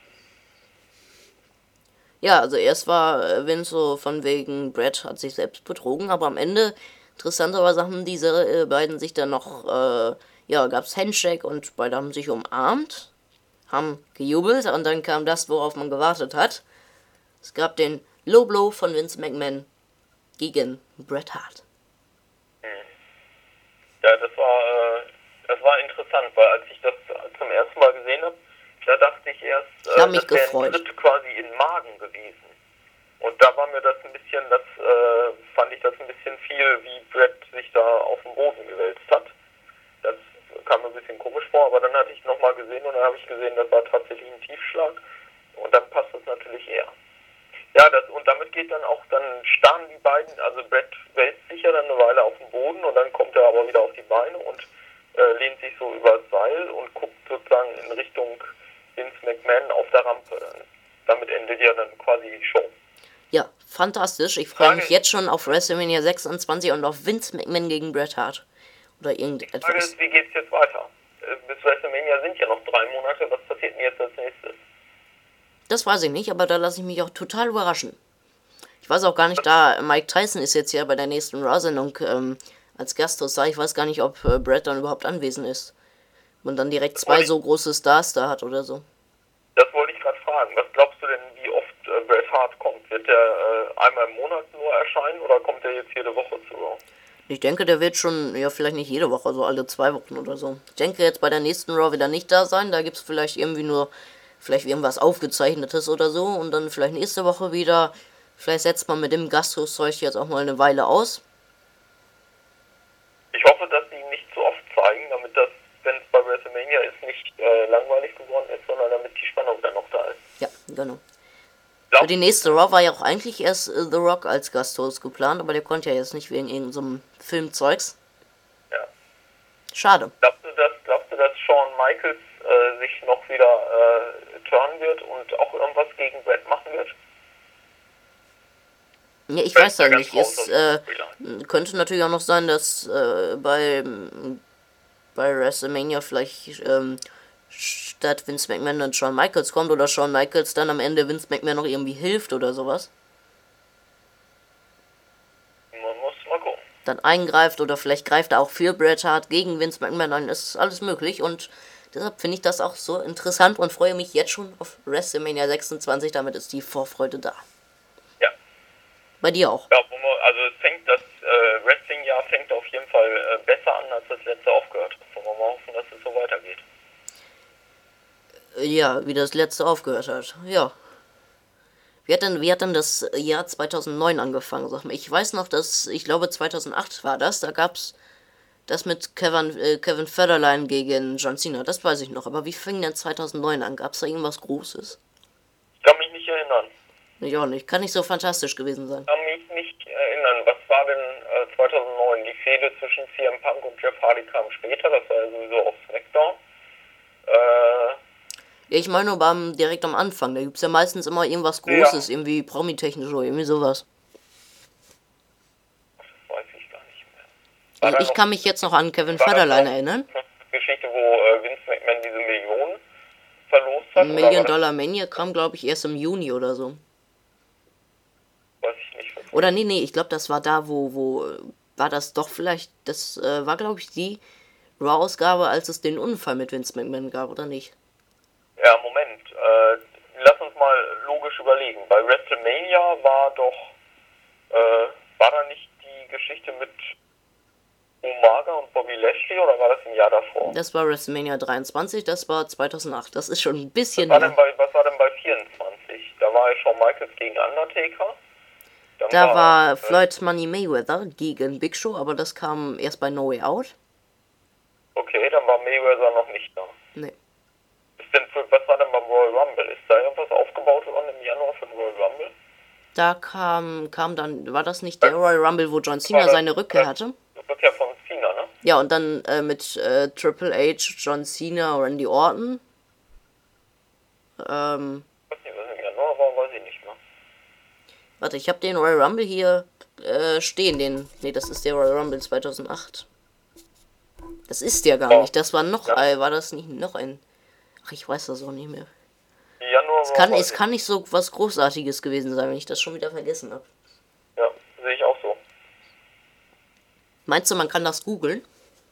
Ja, also erst war Vince so von wegen, Bret hat sich selbst betrogen, aber am Ende, interessanterweise haben diese beiden sich dann noch, gab's Handshake und beide haben sich umarmt, haben gejubelt und dann kam das, worauf man gewartet hat. Es gab den Low Blow von Vince McMahon gegen Bret Hart. Ja, das war interessant, weil als ich das zum ersten Mal gesehen habe, da dachte ich erst, ich habe mich das wäre gefreut. ein Schritt quasi in den Magen gewesen. Und da war mir das ein bisschen, fand ich das ein bisschen viel, wie Bret sich da auf den Boden gewälzt hat. Das kam mir ein bisschen komisch vor, aber dann hatte ich nochmal gesehen und dann habe ich gesehen, das war tatsächlich ein Tiefschlag. Und dann passt das natürlich eher. Ja, und damit geht dann starren die beiden, also Bret wälzt sich ja dann eine Weile auf den Boden und dann kommt er aber wieder auf die Beine und lehnt sich so übers Seil und guckt sozusagen in Richtung Vince McMahon auf der Rampe. Damit endet ja dann quasi die Show. Ja, fantastisch. Ich freue mich jetzt schon auf WrestleMania 26 und auf Vince McMahon gegen Bret Hart. Oder irgendetwas. Die Frage ist, wie geht's jetzt weiter? Bis WrestleMania sind ja noch 3 Monate. Was passiert denn jetzt als nächstes? Das weiß ich nicht, aber da lasse ich mich auch total überraschen. Ich weiß auch gar nicht, da Mike Tyson ist jetzt ja bei der nächsten Raw-Sendung als Gasthost da. Ich weiß gar nicht, ob Bret dann überhaupt anwesend ist. Und dann direkt zwei so große Stars da hat oder so. Das wollte ich gerade fragen. Was glaubst du denn, wie oft Bret Hart kommt? Wird der einmal im Monat nur erscheinen oder kommt der jetzt jede Woche zu Raw? Ich denke, der wird schon, ja, vielleicht nicht jede Woche, so alle 2 Wochen oder so. Ich denke jetzt bei der nächsten Raw wieder nicht da sein. Da gibt es vielleicht irgendwie nur, vielleicht irgendwas Aufgezeichnetes oder so. Und dann vielleicht nächste Woche wieder. Vielleicht setzt man mit dem Gasthost-Zeug jetzt auch mal eine Weile aus. Ich hoffe, dass sie ihn nicht zu oft zeigen, damit das, wenn es bei WrestleMania ist, nicht langweilig geworden ist, sondern damit die Spannung dann noch da ist. Ja, genau. Für die nächste Raw war ja auch eigentlich erst The Rock als Gasthost geplant, aber der konnte ja jetzt nicht wegen irgendeinem Filmzeugs. Ja. Schade. Glaubst du, dass Shawn Michaels sich noch wieder turnen wird und auch irgendwas gegen Bret machen wird? Ja, ich weiß ja nicht. Es könnte natürlich auch noch sein, dass bei WrestleMania vielleicht statt Vince McMahon dann Shawn Michaels kommt oder Shawn Michaels dann am Ende Vince McMahon noch irgendwie hilft oder sowas. Man muss mal gucken. Dann eingreift oder vielleicht greift er auch für Bret Hart gegen Vince McMahon ein. Ist alles möglich und deshalb finde ich das auch so interessant und freue mich jetzt schon auf WrestleMania 26. Damit ist die Vorfreude da. Ja. Bei dir auch? Ja, also das Wrestling-Jahr fängt auf jeden Fall besser an, als das letzte aufgehört hat. Wollen wir mal hoffen, dass es so weitergeht. Ja, wie das letzte aufgehört hat. Ja. Wie hat denn das Jahr 2009 angefangen? Sag mal, ich weiß noch, ich glaube 2008 war das. Da gab's das mit Kevin Federline gegen John Cena. Das weiß ich noch. Aber wie fing denn 2009 an? Gab's da irgendwas Großes? Ich kann mich nicht erinnern. Ich auch nicht. Kann nicht so fantastisch gewesen sein. Ich kann mich nicht erinnern. Was war denn 2009? Die Fehde zwischen CM Punk und Jeff Hardy kam später. Das war ja sowieso auf SmackDown. Ja, ich meine nur direkt am Anfang. Da gibt's ja meistens immer irgendwas Großes, irgendwie Promi-technisch oder irgendwie sowas. Das weiß ich gar nicht mehr. Ich kann mich jetzt noch an Kevin Federline erinnern. Geschichte, wo Vince McMahon diese Millionen verlost hat? $1 Million Mania kam, glaube ich, erst im Juni oder so. Weiß ich nicht. Oder nee, ich glaube, das war da, wo war das doch vielleicht, das war, glaube ich, die Raw-Ausgabe, als es den Unfall mit Vince McMahon gab, oder nicht? Ja, Moment. Lass uns mal logisch überlegen. Bei WrestleMania war da nicht die Geschichte mit Umaga und Bobby Lashley oder war das im Jahr davor? Das war WrestleMania 23, das war 2008. Das ist schon ein bisschen Was her. war denn bei 24. Da war ja Shawn Michaels gegen Undertaker. Dann Da war Floyd Money Mayweather gegen Big Show, aber das kam erst bei No Way Out. Okay, dann war Mayweather noch nicht da. Nee. Was war denn beim Royal Rumble? Ist da irgendwas aufgebaut worden im Januar für den Royal Rumble? Da kam dann, war das nicht der Royal Rumble, wo John Cena seine Rückkehr hatte? Rückkehr von Cena, ne? Ja, und dann mit Triple H, John Cena, Randy Orton. Ich weiß nicht, was im Januar war, weiß ich nicht mehr. Warte, ich habe den Royal Rumble hier stehen. Nee, das ist der Royal Rumble 2008. Das ist der gar nicht. Das war noch, war das nicht noch ein... Ach, ich weiß das auch nicht mehr. Januar Es kann nicht so was Großartiges gewesen sein, wenn ich das schon wieder vergessen habe. Ja, sehe ich auch so. Meinst du, man kann das googeln?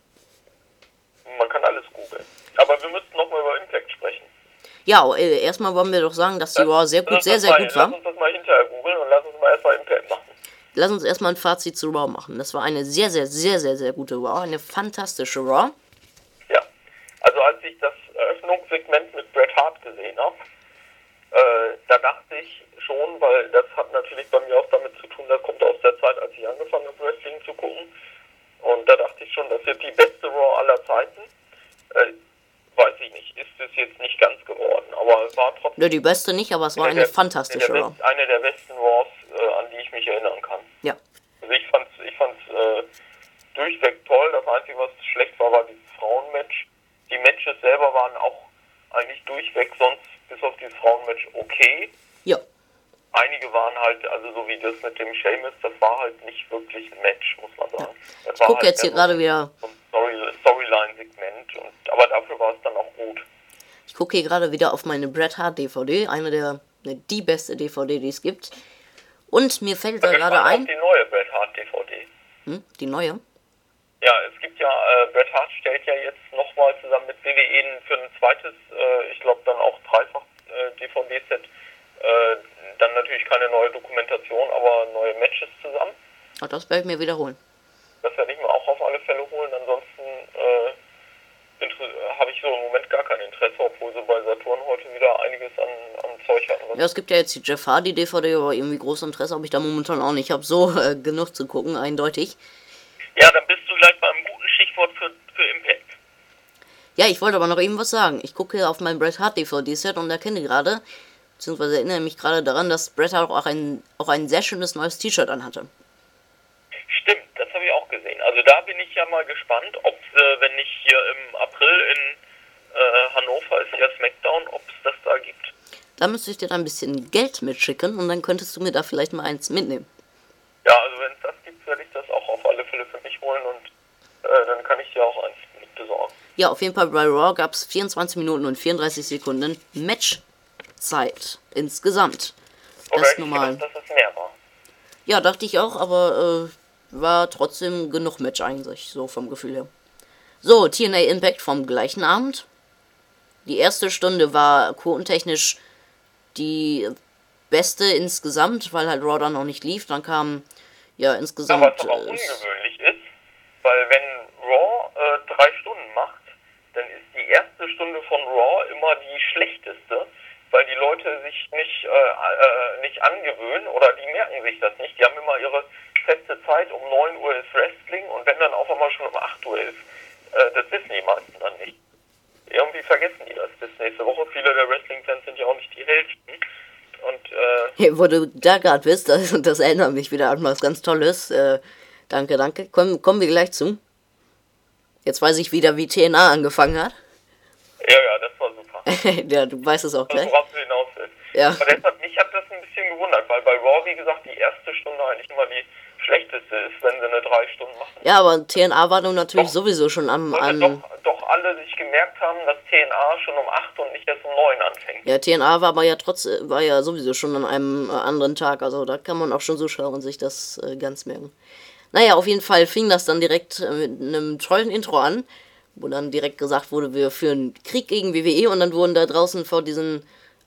Man kann alles googeln. Aber wir müssten nochmal über Impact sprechen. Ja, erstmal wollen wir doch sagen, dass die Raw sehr gut war. Lass uns das mal hinterher googeln und lass uns mal erstmal Impact machen. Lass uns erstmal ein Fazit zu Raw machen. Das war eine sehr, sehr, sehr, sehr, sehr gute Raw. Eine fantastische Raw. Ja, also als ich das Eröffnungssegment mit Bret Hart gesehen habe, da dachte ich schon, weil das hat natürlich bei mir auch damit zu tun, das kommt aus der Zeit, als ich angefangen habe, Wrestling zu gucken. Und da dachte ich schon, das wird die beste Raw aller Zeiten. Weiß ich nicht, ist es jetzt nicht ganz geworden, aber es war trotzdem... Nö, die beste nicht, aber es war eine fantastische Raw. Eine der besten Raws, an die ich mich erinnern kann. Ja. Also ich fand's durchweg toll. Das Einzige, was schlecht war dieses Frauenmatch. Die Matches selber waren auch eigentlich durchweg sonst bis auf dieses Frauenmatch okay. Ja. Einige waren halt, also so wie das mit dem Sheamus, das war halt nicht wirklich ein Match, muss man sagen. Ja. Ich gucke jetzt hier gerade wieder... So ein Storyline-Segment, aber dafür war es dann auch gut. Ich gucke hier gerade wieder auf meine Bret Hart DVD, die beste DVD, die es gibt. Und mir fällt da gerade ein... Die neue Bret Hart DVD. Die neue? Ja, es gibt ja, Bret Hart stellt ja jetzt nochmal zusammen mit WWE für ein zweites, ich glaube dann auch dreifach DVD-Set, dann natürlich keine neue Dokumentation, aber neue Matches zusammen. Ach, das werde ich mir wiederholen. Das werde ich mir auch auf alle Fälle holen, ansonsten habe ich so im Moment gar kein Interesse, obwohl sie bei Saturn heute wieder einiges an Zeug hatten. Ja, es gibt ja jetzt die Jeff Hardy DVD, aber irgendwie großes Interesse habe ich da momentan auch nicht. Ich habe so genug zu gucken, eindeutig. Ja, dann bist du gleich beim guten Stichwort für Impact. Ja, ich wollte aber noch eben was sagen. Ich gucke hier auf mein Bret Hart DVD-Set und erkenne gerade, beziehungsweise erinnere mich gerade daran, dass Bret Hart auch ein sehr schönes neues T-Shirt anhatte. Stimmt, das habe ich auch gesehen. Also da bin ich ja mal gespannt, ob wenn nicht hier im April in Hannover ist ja SmackDown, ob es das da gibt. Da müsste ich dir dann ein bisschen Geld mitschicken und dann könntest du mir da vielleicht mal eins mitnehmen. Ja, also wenn es das gibt, werde ich das auch auf alle Fälle für mich holen und dann kann ich dir auch eins mit besorgen. Ja, auf jeden Fall bei Raw gab es 24 Minuten und 34 Sekunden Matchzeit insgesamt. Das ist normal. Dass das mehr war. Ja, dachte ich auch, aber war trotzdem genug Match eigentlich, so vom Gefühl her. So, TNA Impact vom gleichen Abend. Die erste Stunde war quotentechnisch die beste insgesamt, weil halt Raw dann noch nicht lief. Dann kam ja insgesamt... Aber was aber ungewöhnlich ist, weil wenn Raw 3 Stunden macht, dann ist die erste Stunde von Raw immer die schlechteste, weil die Leute sich nicht angewöhnen oder die merken sich das nicht. Die haben immer ihre feste Zeit, um 9 Uhr ist Wrestling und wenn dann auf einmal schon um 8 Uhr ist, das wissen die meisten dann nicht. Irgendwie vergessen die das bis nächste Woche. Viele der Wrestling-Fans sind ja auch nicht die Hälften. Und, hey, wo du da gerade bist, das erinnert mich wieder an was ganz Tolles. Danke. Kommen wir gleich zu. Jetzt weiß ich wieder, wie TNA angefangen hat. Ja, das war super. Ja, du weißt es auch gleich. Worauf du hinaus willst. Ja. Aber deshalb, mich hat das ein bisschen gewundert, weil bei Raw, wie gesagt, die erste Stunde eigentlich immer die schlechteste ist, wenn sie eine 3 Stunden machen. Ja, aber TNA war nun natürlich sowieso schon Doch alle sich gemerkt haben, dass TNA schon um 8 und nicht erst um 9 anfängt. Ja, TNA war aber war ja sowieso schon an einem anderen Tag, also da kann man auch schon so schauen und sich das ganz merken. Naja, auf jeden Fall fing das dann direkt mit einem tollen Intro an, wo dann direkt gesagt wurde, wir führen Krieg gegen WWE und dann wurden da draußen vor dem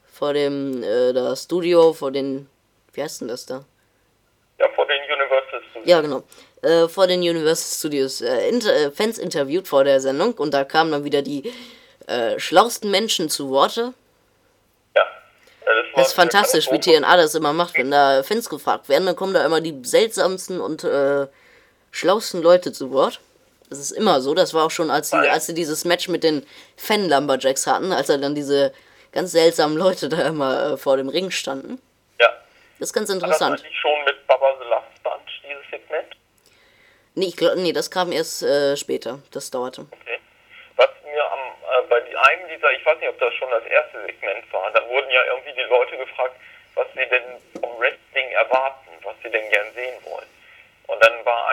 das Studio, wie heißt denn das da? Ja, vor den Universal Studios. Ja, genau. Vor den Universal Studios Fans interviewt vor der Sendung und da kamen dann wieder die schlauesten Menschen zu Worte. Ja, Das ist fantastisch, wie TNA das immer macht, wenn da Fans gefragt werden, dann kommen da immer die seltsamsten und schlauesten Leute zu Wort. Das ist immer so, das war auch schon, als sie dieses Match mit den Fan-Lumberjacks hatten, als da dann diese ganz seltsamen Leute da immer vor dem Ring standen. Ja. Das ist ganz interessant. Das hatte ich schon mit Baba the Love Sponge, dieses Segment? Nee, das kam erst später, das dauerte. Okay. Was mir bei einem dieser, ich weiß nicht, ob das schon das erste Segment war, da wurden ja irgendwie die Leute gefragt, was sie denn vom Wrestling erwarten, was sie denn gern sehen wollen. Und dann war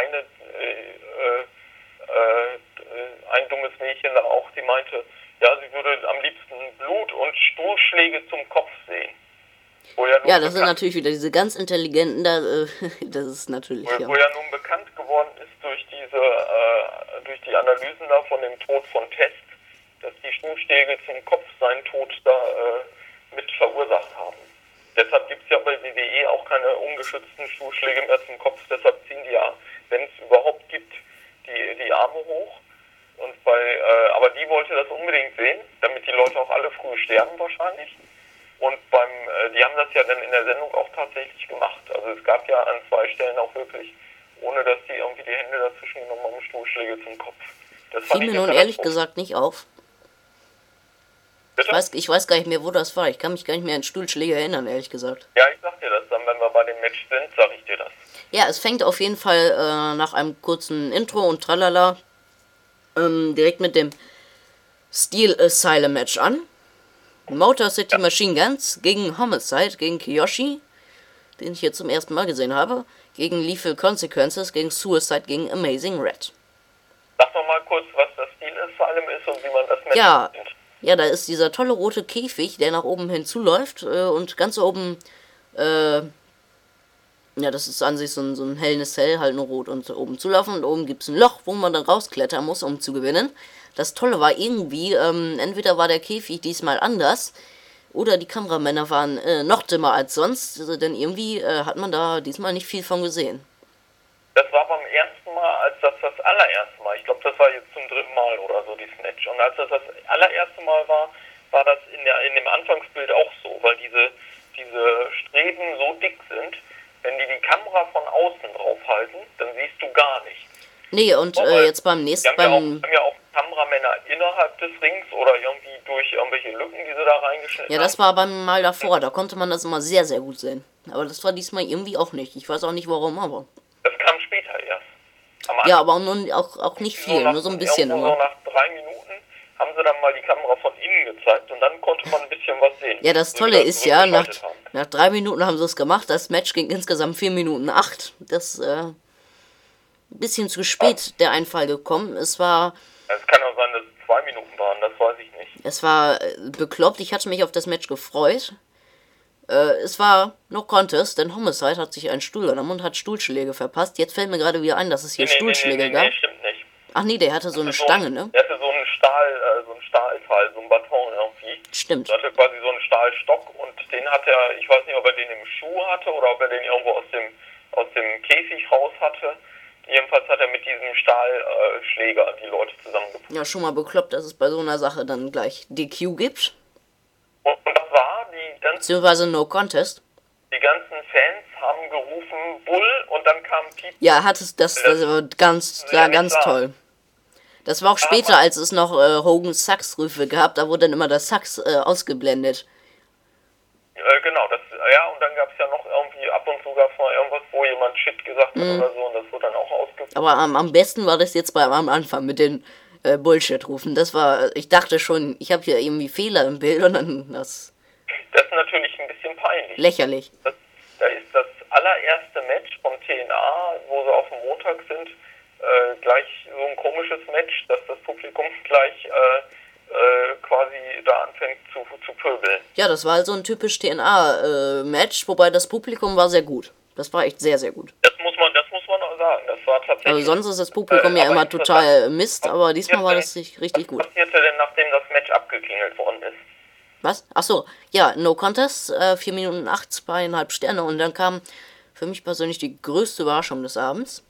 ein dummes Mädchen da auch, die meinte, ja, sie würde am liebsten Blut und Stuhlschläge zum Kopf sehen. Ja, das sind natürlich wieder diese ganz Intelligenten, das ist natürlich, wo ja nun bekannt geworden ist durch die Analysen da von dem Tod von Test, dass die Stuhlschläge zum Kopf seinen Tod da mit verursacht haben. Deshalb gibt es ja bei WWE auch keine ungeschützten Stuhlschläge mehr zum Kopf, deshalb ziehen die ja, wenn es überhaupt gibt, die Arme hoch. Und aber die wollte das unbedingt sehen, damit die Leute auch alle früh sterben wahrscheinlich. Und die haben das ja dann in der Sendung auch tatsächlich gemacht. Also es gab ja an 2 Stellen auch wirklich, ohne dass die irgendwie die Hände dazwischen genommen haben, Stuhlschläge zum Kopf. Das fiel mir nun ehrlich gesagt nicht auf. Ich weiß gar nicht mehr, wo das war. Ich kann mich gar nicht mehr an Stuhlschläge erinnern, ehrlich gesagt. Ja, ich sag dir das dann, wenn wir bei dem Match sind, sag ich dir das. Ja, es fängt auf jeden Fall nach einem kurzen Intro und tralala direkt mit dem Steel Asylum Match an. Motor City Machine Guns gegen Homicide, gegen Kiyoshi, den ich hier zum ersten Mal gesehen habe, gegen Lethal Consequences, gegen Suicide, gegen Amazing Red. Sag doch mal kurz, was das Steel Asylum ist und wie man das Match nennt. Ja, da ist dieser tolle rote Käfig, der nach oben hinzuläuft und ganz oben, das ist an sich so ein Hell in a Cell, halt nur rot und oben zulaufen und oben gibt es ein Loch, wo man dann rausklettern muss, um zu gewinnen. Das Tolle war irgendwie, entweder war der Käfig diesmal anders oder die Kameramänner waren noch dümmer als sonst, denn irgendwie hat man da diesmal nicht viel von gesehen. Das war beim ersten Mal, als das allererste Mal, ich glaube, das war jetzt zum 3. Mal oder so, dieses Match. Und als das allererste Mal war das in dem Anfangsbild auch so, weil diese Streben so dick sind, wenn die Kamera von außen draufhalten, dann siehst du gar nichts. Nee, und jetzt beim nächsten... Wir haben ja auch Kameramänner innerhalb des Rings oder irgendwie durch irgendwelche Lücken, die sie da reingeschnitten haben. Ja, das war beim Mal davor, da konnte man das immer sehr, sehr gut sehen. Aber das war diesmal irgendwie auch nicht. Ich weiß auch nicht warum, aber... Das kam später erst. Ja, aber auch nicht viel, nur so ein bisschen immer. So nach 3 Minuten haben sie dann mal die Kamera von innen gezeigt und dann konnte man ein bisschen was sehen. Ja, das Tolle ist ja, nach 3 Minuten haben sie es gemacht, das Match ging insgesamt 4 Minuten 8. Das ein bisschen zu spät der Einfall gekommen. Es kann auch sein, dass es 2 Minuten waren, das weiß ich nicht. Es war bekloppt, ich hatte mich auf das Match gefreut. Es war no contest, denn Homicide hat sich einen Stuhl genommen und hat Stuhlschläge verpasst. Jetzt fällt mir gerade wieder ein, dass es hier Stuhlschläge gab. Nee, stimmt nicht. Ach nee, der hatte so eine Stange, ne? Der hatte so einen Stahlteil, so einen Baton irgendwie. Stimmt. Der hatte quasi so einen Stahlstock und den hat er, ich weiß nicht, ob er den im Schuh hatte oder ob er den irgendwo aus dem Käfig raus hatte. Jedenfalls hat er mit diesem Stahlschläger die Leute zusammengepackt. Ja, schon mal bekloppt, dass es bei so einer Sache dann gleich DQ gibt. Und das war beziehungsweise No Contest. Die ganzen Fans haben gerufen Bull und dann kam Pete. Ja, das war ganz toll. Das war auch später, als es noch Hogan's Sax-Rufe gab, da wurde dann immer das Sax ausgeblendet. Genau, und dann gab es ja noch irgendwie, ab und zu gab es mal irgendwas, wo jemand Shit gesagt hat oder so und das wurde dann auch ausgeblendet. Aber am besten war das jetzt am Anfang mit den Bullshit-Rufen. Das war, ich dachte schon, ich habe hier irgendwie Fehler im Bild und dann Das ist natürlich ein bisschen peinlich. Lächerlich. Da ist das allererste Match von TNA, wo sie auf dem Montag sind, gleich so ein komisches Match, dass das Publikum gleich quasi da anfängt zu pöbeln. Ja, das war also ein typisch TNA-Match, wobei das Publikum war sehr gut. Das war echt sehr, sehr gut. Das muss man auch sagen. Das war tatsächlich. Also sonst ist das Publikum ja immer total Mist, aber diesmal war das richtig gut. Was passierte denn, nachdem das Match abgeklingelt worden ist? Was? Achso, ja, No Contest, 4 Minuten 8, 2,5 Sterne und dann kam für mich persönlich die größte Überraschung des Abends.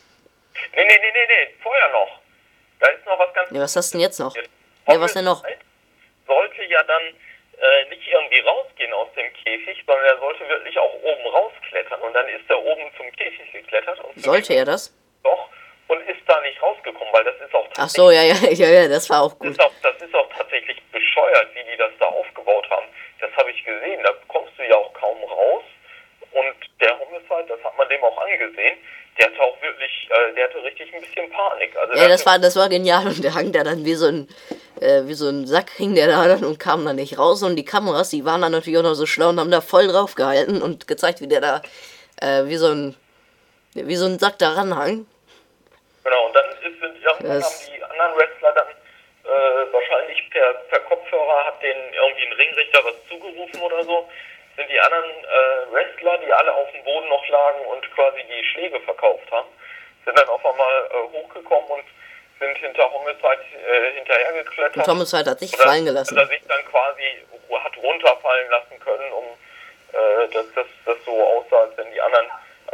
Nee, vorher noch. Da ist noch was ganz... Ja, was hast du denn jetzt noch? Ja, was denn noch? Sollte ja dann nicht irgendwie rausgehen aus dem Käfig, sondern er sollte wirklich auch oben rausklettern. Und dann ist er oben zum Käfig geklettert. Und Sollte er das? Doch. Und ist da nicht rausgekommen, weil das ist auch Ach so, ja, das war auch gut. das ist auch tatsächlich bescheuert, wie die das da aufgebaut haben. Das habe ich gesehen, da kommst du ja auch kaum raus. Und der Homicide, das hat man dem auch angesehen, der hatte auch wirklich, der hatte richtig ein bisschen Panik. Also ja, das war genial und der hang da dann wie so ein Sack hing der da dann und kam dann nicht raus und die Kameras, die waren dann natürlich auch noch so schlau und haben da voll drauf gehalten und gezeigt, wie der da wie so ein Sack da ranhang. Genau, und dann irgendwann haben die anderen Wrestler dann wahrscheinlich per Kopfhörer, hat denen irgendwie ein Ringrichter was zugerufen oder so, sind die anderen Wrestler, die alle auf dem Boden noch lagen und quasi die Schläge verkauft haben, sind dann auf einmal hochgekommen und sind hinter Homicide hinterhergeklettert. Und Homicide hat sich fallen gelassen. Dass er sich dann quasi hat runterfallen lassen können, um dass das so aussah, als wenn die anderen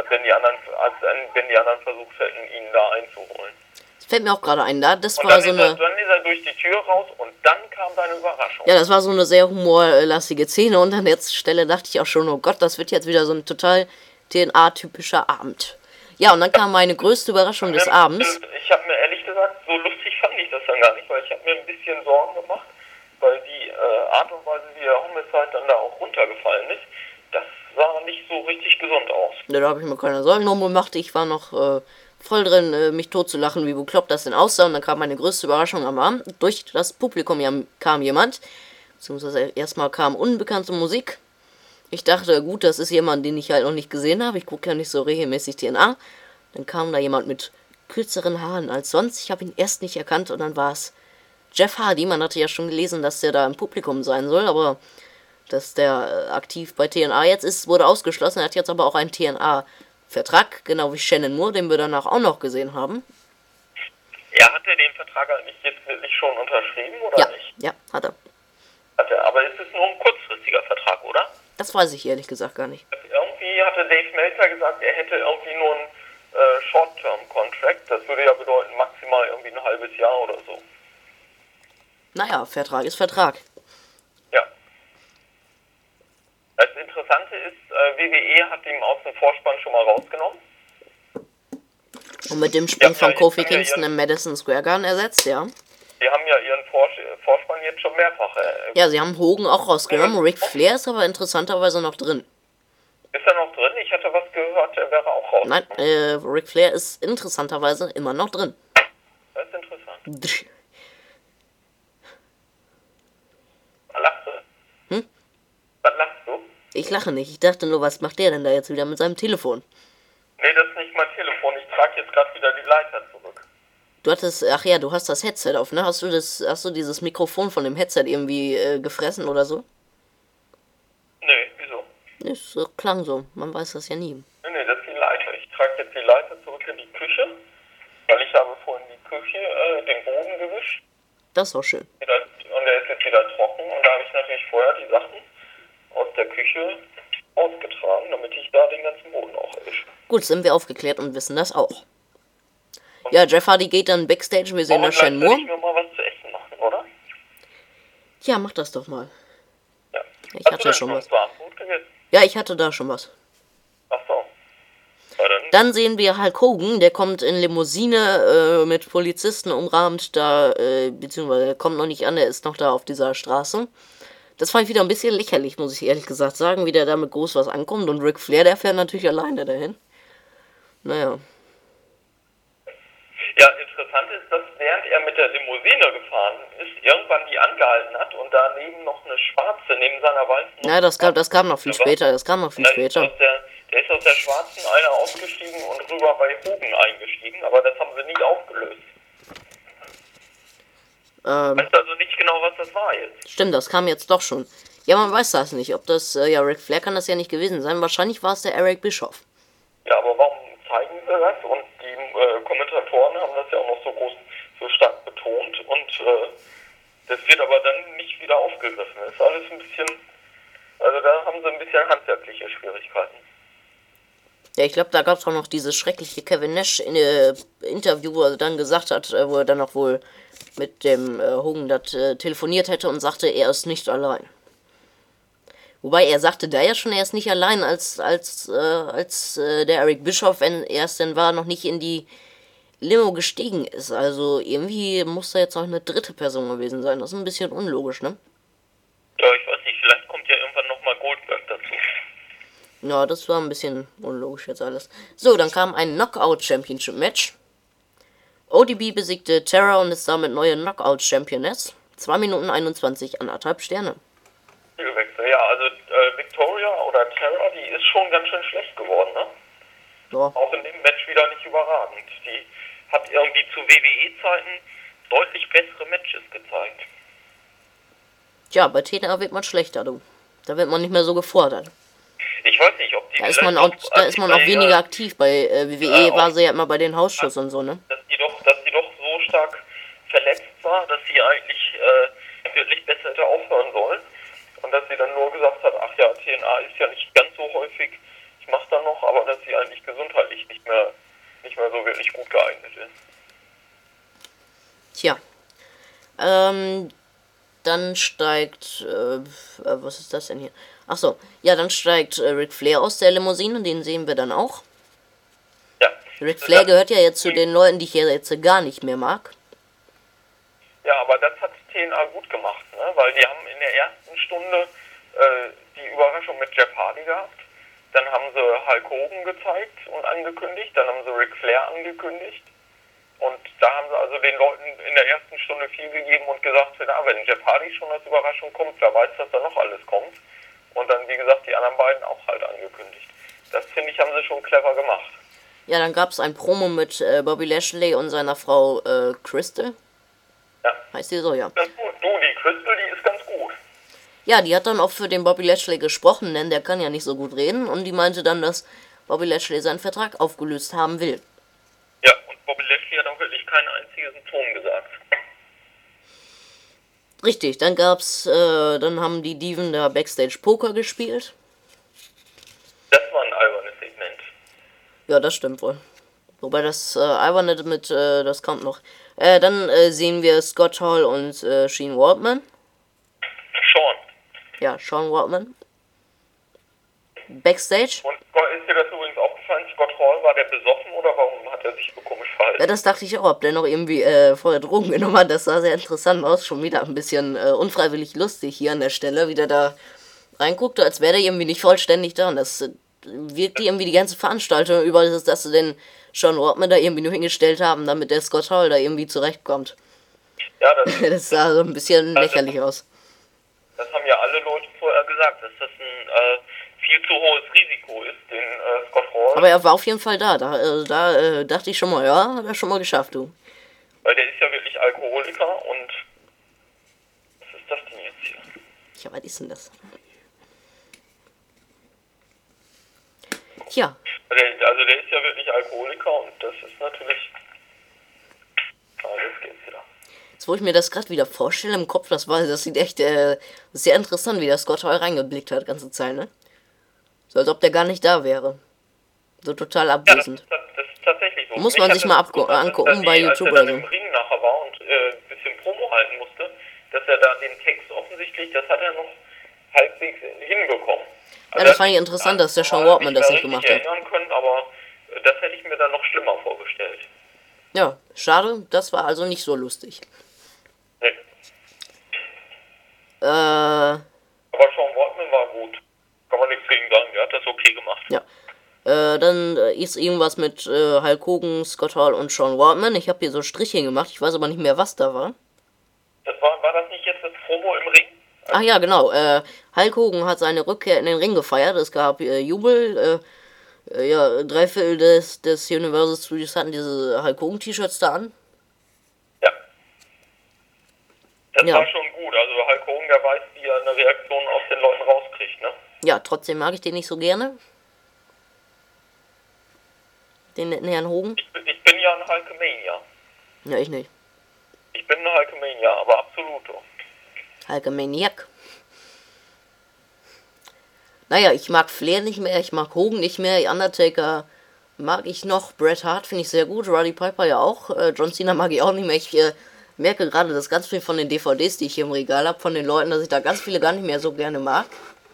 versucht hätten, ihn da einzuholen. Das fällt mir auch gerade ein, das und war so eine... Dann ist er durch die Tür raus und dann kam seine Überraschung. Ja, das war so eine sehr humorlastige Szene und an der Stelle dachte ich auch schon, oh Gott, das wird jetzt wieder so ein total TNA-typischer Abend. Ja, und dann kam meine größte Überraschung des Abends. Ich habe mir ehrlich gesagt, so lustig fand ich das dann gar nicht, weil ich habe mir ein bisschen Sorgen gemacht, weil die Art und Weise, wie der Homicide dann da auch runtergefallen ist, das sah nicht so richtig gesund aus. Ja, da habe ich mir keine Sorgen drum gemacht. Ich war noch voll drin, mich totzulachen, wie bekloppt das denn aussah. Und dann kam meine größte Überraschung am Abend. Durch das Publikum kam jemand, beziehungsweise erstmal kam unbekannte Musik. Ich dachte, gut, das ist jemand, den ich halt noch nicht gesehen habe. Ich gucke ja nicht so regelmäßig TNA. Dann kam da jemand mit kürzeren Haaren als sonst. Ich habe ihn erst nicht erkannt und dann war es Jeff Hardy. Man hatte ja schon gelesen, dass der da im Publikum sein soll, aber dass der aktiv bei TNA jetzt ist, wurde ausgeschlossen. Er hat jetzt aber auch einen TNA-Vertrag, genau wie Shannon Moore, den wir danach auch noch gesehen haben. Ja, hat er den Vertrag eigentlich jetzt wirklich schon unterschrieben, oder nicht? Ja, hat er. Aber ist es nur ein kurzfristiger Vertrag, oder? Das weiß ich ehrlich gesagt gar nicht. Irgendwie hatte Dave Meltzer gesagt, er hätte irgendwie nur einen Short-Term-Contract. Das würde ja bedeuten maximal irgendwie ein halbes Jahr oder so. Naja, Vertrag ist Vertrag. Ja. Das Interessante ist, WWE hat ihn aus dem Vorspann schon mal rausgenommen. Und mit dem Sprung von Kofi Kingston im Madison Square Garden ersetzt, ja. Sie haben ja ihren Vorspann jetzt schon mehrfach. Ja, sie haben Hogan auch rausgenommen. Ric Flair ist aber interessanterweise noch drin. Ist er noch drin? Ich hatte was gehört, er wäre auch raus. Nein, Ric Flair ist interessanterweise immer noch drin. Das ist interessant. Dsch. Was lachst du? Was lachst du? Ich lache nicht. Ich dachte nur, was macht der denn da jetzt wieder mit seinem Telefon? Nee, das ist nicht mein Telefon. Ich trage jetzt gerade wieder die Leiter zurück. Du hast das Headset auf, ne? Hast du dieses Mikrofon von dem Headset irgendwie gefressen oder so? Nee, wieso? Es klang so. Man weiß das ja nie. Nee, das ist die Leiter. Ich trage jetzt die Leiter zurück in die Küche, weil ich habe vorhin die Küche, den Boden gewischt. Das ist auch schön. Und der ist jetzt wieder trocken. Und da habe ich natürlich vorher die Sachen aus der Küche ausgetragen, damit ich da den ganzen Boden auch erwische. Gut, sind wir aufgeklärt und wissen das auch. Ja, Jeff Hardy geht dann Backstage, wir sehen da Shannon Moore. Ich mir mal was zu essen machen, oder? Ja, mach das doch mal. Ja. Ich hatte schon was. Gegessen? Ja, ich hatte da schon was. Ach so. Ja, dann sehen wir Hulk Hogan, der kommt in Limousine mit Polizisten umrahmt, beziehungsweise der kommt noch nicht an, der ist noch da auf dieser Straße. Das fand ich wieder ein bisschen lächerlich, muss ich ehrlich gesagt sagen, wie der da mit groß was ankommt. Und Ric Flair, der fährt natürlich alleine dahin. Naja. Ja, interessant ist, dass während er mit der Limousine gefahren ist, irgendwann die angehalten hat und daneben noch eine schwarze neben seiner weißen... Ja, das kam noch viel später, Der ist aus der schwarzen einer ausgestiegen und rüber bei Hogan eingestiegen, aber das haben sie nie aufgelöst. Weißt also nicht genau, was das war jetzt. Stimmt, das kam jetzt doch schon. Ja, man weiß das nicht. Ob das, Ric Flair kann das ja nicht gewesen sein. Wahrscheinlich war es der Eric Bischoff. Ja, aber warum zeigen sie das? Und die Kommentatoren haben das ja auch noch so stark betont. Und das wird aber dann nicht wieder aufgegriffen. Das ist alles ein bisschen, also da haben sie ein bisschen handwerkliche Schwierigkeiten. Ja, ich glaube, da gab es auch noch dieses schreckliche Kevin Nash Interview, wo er dann gesagt hat, wo er dann noch wohl mit dem Hogan telefoniert hätte und sagte, er ist nicht allein. Wobei er sagte da ja schon, er ist nicht allein als der Eric Bischoff, wenn er es denn war, noch nicht in die Limo gestiegen ist. Also irgendwie muss da jetzt noch eine dritte Person gewesen sein. Das ist ein bisschen unlogisch, ne? Ja, ich weiß nicht, vielleicht kommt ja irgendwann nochmal Goldberg dazu. Ja, das war ein bisschen unlogisch jetzt alles. So, dann kam ein Knockout-Championship-Match. ODB besiegte Terra und ist damit neue Knockout-Championess. 2 Minuten 21, 1,5 Sterne. Wechsel. Ja, also Victoria oder Terra, die ist schon ganz schön schlecht geworden, ne? Ja. Auch in dem Match wieder nicht überragend. Die hat irgendwie zu WWE-Zeiten deutlich bessere Matches gezeigt. Tja, bei TNA wird man schlechter, du. Da wird man nicht mehr so gefordert. Ich weiß nicht, ob die... Da ist man auch weniger aktiv. Bei WWE war sie ja immer bei den Hausshows und so, ne? Dass die doch so stark verletzt war, dass sie eigentlich wirklich besser hätte aufhören sollen. Und dass sie dann nur gesagt hat, ach ja, TNA ist ja nicht ganz so häufig, ich mach dann noch, aber dass sie eigentlich gesundheitlich nicht mehr so wirklich gut geeignet ist. Tja. Dann steigt, was ist das denn hier? Ach so, ja, dann steigt Ric Flair aus der Limousine, den sehen wir dann auch. Ja. Ric Flair gehört ja jetzt zu den Leuten, die ich jetzt gar nicht mehr mag. Ja, aber das hat TNA gut gemacht, ne? Weil die haben in der ersten Stunde die Überraschung mit Jeff Hardy gehabt. Dann haben sie Hulk Hogan gezeigt und angekündigt. Dann haben sie Ric Flair angekündigt. Und da haben sie also den Leuten in der ersten Stunde viel gegeben und gesagt, na, wenn Jeff Hardy schon als Überraschung kommt, wer weiß, dass da noch alles kommt. Und dann, wie gesagt, die anderen beiden auch halt angekündigt. Das, finde ich, haben sie schon clever gemacht. Ja, dann gab es ein Promo mit Bobby Lashley und seiner Frau Crystal. Ja. Heißt die so, ja. Ganz gut. Du, die Crystal, die ist ganz gut. Ja, die hat dann auch für den Bobby Lashley gesprochen, denn der kann ja nicht so gut reden. Und die meinte dann, dass Bobby Lashley seinen Vertrag aufgelöst haben will. Ja, und Bobby Lashley hat auch wirklich kein einziges Symptom gesagt. Richtig, dann dann haben die Diven da Backstage Poker gespielt. Das war ein albernes Segment. Ja, das stimmt wohl. Wobei das alberne das kommt noch. Dann sehen wir Scott Hall und Shane Waldman. Sean. Ja, Sean Waldman. Backstage. Und ist dir das übrigens aufgefallen, Scott Hall, war der besoffen oder warum hat er sich so komisch verhalten? Ja, das dachte ich auch, ob der noch irgendwie vorher Drogen genommen hat. Das sah sehr interessant aus. Schon wieder ein bisschen unfreiwillig lustig hier an der Stelle, wie der da reinguckte, als wäre der irgendwie nicht vollständig da. Und das wirkte irgendwie die ganze Veranstaltung über, dass sie den Sean Waldman da irgendwie nur hingestellt haben, damit der Scott Hall da irgendwie zurechtkommt. Ja, das sah so ein bisschen lächerlich aus. Das haben ja alle Leute vorher gesagt, dass das ein viel zu hohes Risiko ist, den Scott Hall. Aber er war auf jeden Fall da. Da dachte ich schon mal, ja, hat er schon mal geschafft, du. Weil der ist ja wirklich Alkoholiker und was ist das denn jetzt hier? Ja, was ist denn das? Tja. Also der ist ja wirklich Alkoholiker und das ist natürlich... jetzt geht's wieder. Jetzt, wo ich mir das gerade wieder vorstelle im Kopf, das sieht echt sehr interessant, wie der Scott Hall reingeblickt hat, ganze Zeit, ne? So als ob der gar nicht da wäre. So total abwesend. Ja, das ist tatsächlich so. Muss man sich mal angucken bei YouTube oder oder so. Als er so. im Ring nachher war und ein bisschen Promo halten musste, dass er da den Text offensichtlich, das hat er noch halbwegs hinbekommen. Ja, das fand ich interessant, dass der Sean Waldman das nicht gemacht hat. Erinnern können, aber das hätte ich mir dann noch schlimmer vorgestellt. Ja, schade, das war also nicht so lustig. Nee. Aber Sean Waldman war gut. Kann man nichts gegen sagen, der hat das okay gemacht. Ja. Dann ist irgendwas mit Hulk Hogan, Scott Hall und Sean Waldman. Ich habe hier so Striche gemacht, ich weiß aber nicht mehr, was da war. War das nicht jetzt das Promo im Ring? Ach ja, genau. Hulk Hogan hat seine Rückkehr in den Ring gefeiert. Es gab Jubel. Ja, 3/4 des Universal Studios hatten diese Hulk Hogan T-Shirts da an. Ja. Das Ja. war schon gut. Also Hulk Hogan, der weiß, wie er eine Reaktion aus den Leuten rauskriegt, ne? Ja, trotzdem mag ich den nicht so gerne. Den netten Herrn Hogan. Ich bin ja ein Hulkamania. Ja, ich nicht. Ich bin ein Hulkamania, aber absoluto. Hulkamaniac. Naja, ich mag Flair nicht mehr, ich mag Hogan nicht mehr, Undertaker mag ich noch, Bret Hart finde ich sehr gut, Roddy Piper ja auch, John Cena mag ich auch nicht mehr. Ich merke gerade, dass ganz viel von den DVDs, die ich hier im Regal habe, von den Leuten, dass ich da ganz viele gar nicht mehr so gerne mag. Das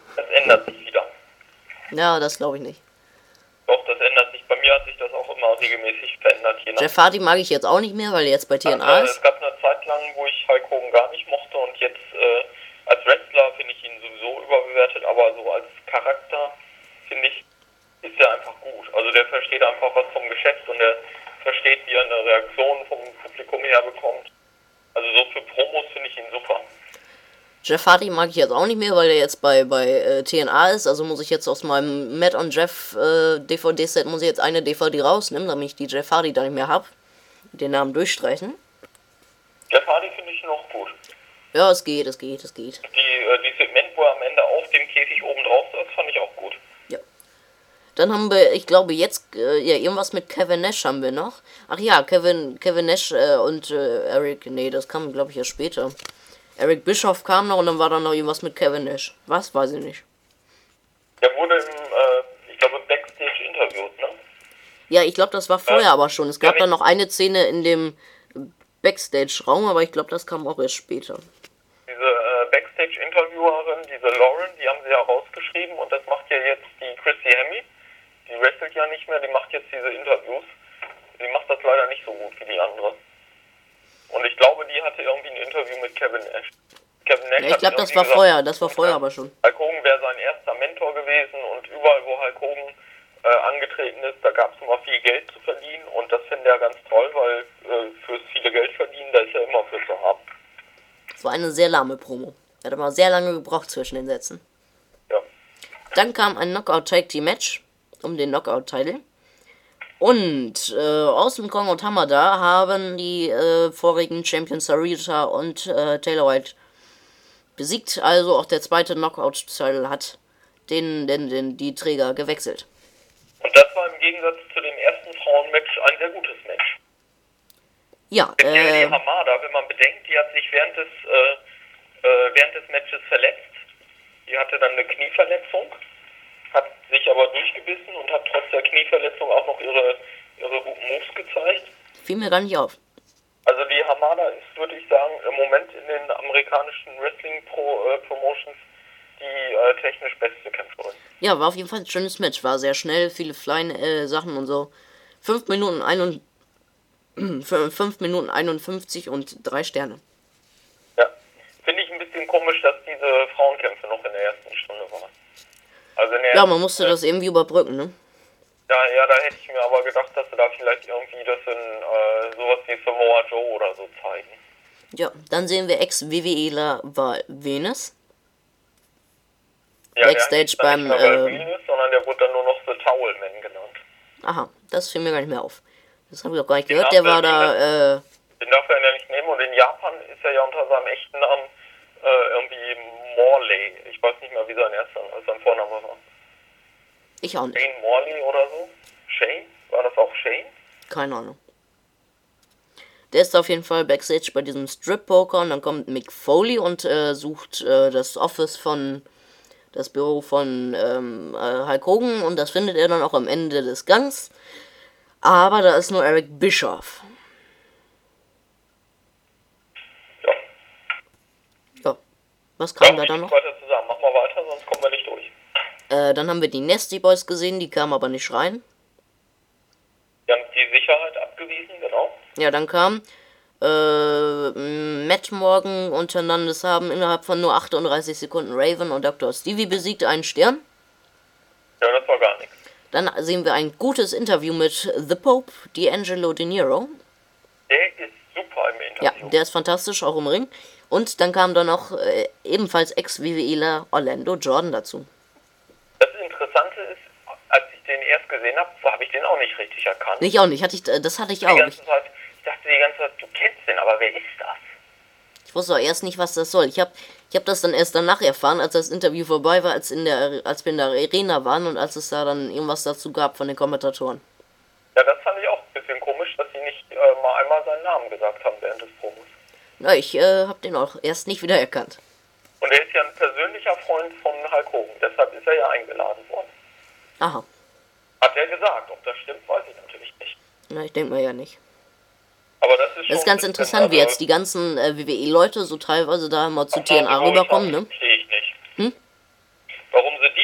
ändert sich wieder. Ja, das glaube ich nicht. Doch, das ändert sich. Bei mir hat sich das auch immer regelmäßig verändert. Jeff Hardy mag ich jetzt auch nicht mehr, weil er jetzt bei TNA ist. Es gab eine Zeit lang, wo ich Hulk Hogan gar nicht mochte und jetzt als Wrestler finde ich ihn sowieso überbewertet, aber so als Charakter finde ich, ist er einfach gut. Also der versteht einfach was vom Geschäft und der versteht, wie er eine Reaktion vom Publikum herbekommt. Also so für Promos finde ich ihn super. Jeff Hardy mag ich jetzt auch nicht mehr, weil er jetzt bei TNA ist. Also muss ich jetzt aus meinem Matt und Jeff DVD-Set muss ich jetzt eine DVD rausnehmen, damit ich die Jeff Hardy da nicht mehr habe. Den Namen durchstreichen. Jeff Hardy finde ich noch gut. Ja, es geht. Die Segment, wo er am Ende auf dem Käfig oben drauf saß, fand ich auch gut. Ja. Dann haben wir, ich glaube jetzt, irgendwas mit Kevin Nash haben wir noch. Ach ja, Kevin Nash und Eric, nee, das kam glaube ich erst später. Eric Bischoff kam noch und dann war da noch irgendwas mit Kevin Nash. Was? Weiß ich nicht. Der wurde ich glaube, Backstage interviewt, ne? Ja, ich glaube, das war vorher aber schon. Es gab dann noch eine Szene in dem Backstage-Raum, aber ich glaube, das kam auch erst später. Diese Backstage-Interviewerin, diese Lauren, die haben sie ja rausgeschrieben und das macht ja jetzt die Chrissy Hemme. Die wrestelt ja nicht mehr, die macht jetzt diese Interviews. Die macht das leider nicht so gut wie die andere. Und ich glaube, die hatte irgendwie ein Interview mit Kevin Nash. Kevin Nash ja, ich glaube, das war vorher aber schon. Hulk Hogan wäre sein erster Mentor gewesen und überall, wo Hulk Hogan angetreten ist, da gab es immer viel Geld zu verdienen und das finde er ganz toll, weil fürs viele Geld verdienen, da ist er immer für zu haben. Das war eine sehr lahme Promo. Er hat aber sehr lange gebraucht zwischen den Sätzen. Ja. Dann kam ein Knockout-Tag-Team-Match um den Knockout-Title. Und Awesome Kong und Hamada haben die vorigen Champions Sarita und Taylor White besiegt. Also auch der zweite Knockout-Title hat die Träger gewechselt. Und das war im Gegensatz zu dem ersten Frauenmatch ein sehr gutes Match. Ja, die Hamada, wenn man bedenkt, die hat sich während des Matches verletzt. Die hatte dann eine Knieverletzung, hat sich aber durchgebissen und hat trotz der Knieverletzung auch noch ihre guten Moves gezeigt. Fiel mir gar nicht auf. Also die Hamada ist, würde ich sagen, im Moment in den amerikanischen Wrestling-Promotions die technisch beste Kämpferin. Ja, war auf jeden Fall ein schönes Match. War sehr schnell, viele Sachen und so. 5 Minuten 51 und 3 Sterne. Ja, finde ich ein bisschen komisch, dass diese Frauenkämpfe noch in der ersten Stunde waren. Also ja, man musste das irgendwie überbrücken, ne? Ja, da hätte ich mir aber gedacht, dass sie da vielleicht irgendwie das in sowas wie Samoa Joe oder so zeigen. Ja, dann sehen wir Ex-WWEler Venus. Ja, Backstage beim Venus, sondern der wurde dann nur noch The Towel Man genannt. Aha, das fiel mir gar nicht mehr auf. Das habe ich auch gar nicht gehört, der war da, Den darf er ja nicht nehmen und in Japan ist er ja unter seinem echten Namen irgendwie Morley. Ich weiß nicht mehr, wie sein Vorname war. Ich auch nicht. Shane Morley oder so? Shane? War das auch Shane? Keine Ahnung. Der ist auf jeden Fall Backstage bei diesem Strip-Poker und dann kommt Mick Foley und sucht das Büro von Hulk Hogan und das findet er dann auch am Ende des Gangs. Aber da ist nur Eric Bischoff. Ja. Was kam da dann noch? Weiter zusammen. Mach mal weiter, sonst kommen wir nicht durch. Dann haben wir die Nasty Boys gesehen, die kamen aber nicht rein. Die haben die Sicherheit abgewiesen, genau. Ja, dann kam Matt Morgan und Hernandez haben innerhalb von nur 38 Sekunden Raven und Dr. Stevie besiegt, einen Stern. Ja, das war gar nichts. Dann sehen wir ein gutes Interview mit The Pope, D'Angelo De Niro. Der ist super im Interview. Ja, der ist fantastisch, auch im Ring. Und dann kam da noch ebenfalls Ex-WWEler Orlando Jordan dazu. Das Interessante ist, als ich den erst gesehen habe ich den auch nicht richtig erkannt. Ich auch nicht, das hatte ich auch nicht. Ich dachte die ganze Zeit, du kennst den, aber wer ist das? Ich wusste auch erst nicht, was das soll. Ich hab das dann erst danach erfahren, als das Interview vorbei war, als wir in der Arena waren und als es da dann irgendwas dazu gab von den Kommentatoren. Ja, das fand ich auch ein bisschen komisch, dass sie nicht mal einmal seinen Namen gesagt haben während des Promos. Na, ich hab den auch erst nicht wieder erkannt. Und er ist ja ein persönlicher Freund von Hulk Hogan, deshalb ist er ja eingeladen worden. Aha. Hat er gesagt, ob das stimmt, weiß ich natürlich nicht. Na, ich denke mal ja nicht. Aber das ist schon ganz interessant, wie jetzt die ganzen WWE-Leute so teilweise da mal zu TNA rüberkommen, ne? Verstehe ich nicht. Warum sie die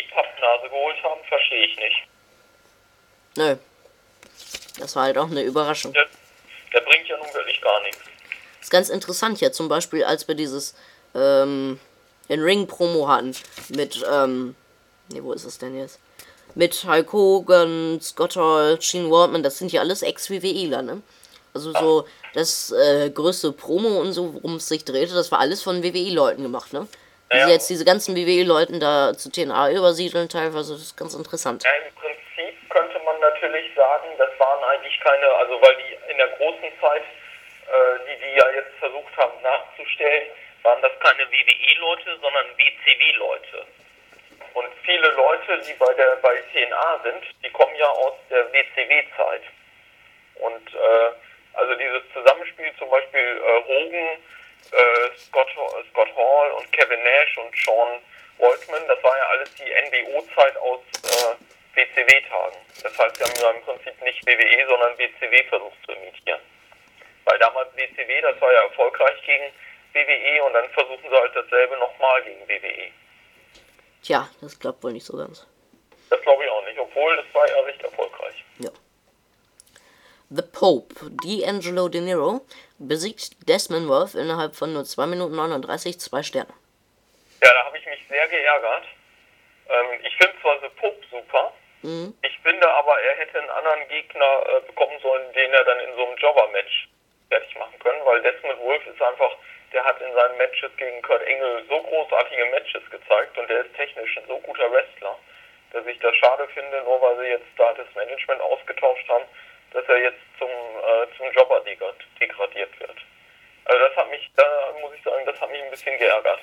Nase geholt haben, verstehe ich nicht. Nö. Das war halt auch eine Überraschung. Der bringt ja nun wirklich gar nichts. Das ist ganz interessant ja, zum Beispiel, als wir dieses In-Ring-Promo hatten mit, wo ist es denn jetzt? Mit Hulk Hogan, Scott Hall, Gene Waltman, das sind ja alles Ex-WWEler, ne? Also so das größte Promo und so, worum es sich drehte, das war alles von WWE-Leuten gemacht, ne? Wie sie jetzt diese ganzen WWE-Leuten da zu TNA übersiedeln teilweise, das ist ganz interessant. Ja, im Prinzip könnte man natürlich sagen, das waren eigentlich keine, also weil die in der großen Zeit, die ja jetzt versucht haben nachzustellen, waren das keine WWE-Leute, sondern WCW-Leute. Und viele Leute, die bei TNA sind, die kommen ja aus der WCW-Zeit. Und also dieses Zusammenspiel, zum Beispiel Hogan, Scott Hall und Kevin Nash und Sean Waltman, das war ja alles die NWO-Zeit aus WCW-Tagen. Das heißt, sie haben ja im Prinzip nicht WWE, sondern WCW versucht zu imitieren. Weil damals WCW, das war ja erfolgreich gegen WWE und dann versuchen sie halt dasselbe nochmal gegen WWE. Tja, das klappt wohl nicht so ganz. Das glaube ich auch nicht, obwohl das war ja recht erfolgreich. Ja. The Pope, D'Angelo De Niro, besiegt Desmond Wolfe innerhalb von nur 2 Minuten 39, 2 Sterne. Ja, da habe ich mich sehr geärgert. Ich finde zwar The Pope super, ich finde aber, er hätte einen anderen Gegner bekommen sollen, den er dann in so einem Jobber-Match fertig machen können, weil Desmond Wolfe ist einfach, der hat in seinen Matches gegen Kurt Angle so großartige Matches gezeigt und der ist technisch ein so guter Wrestler, dass ich das schade finde, nur weil sie jetzt da das Management ausgetauscht haben, dass er jetzt zum Jobber degradiert wird. Also das hat mich, da muss ich sagen, das hat mich ein bisschen geärgert.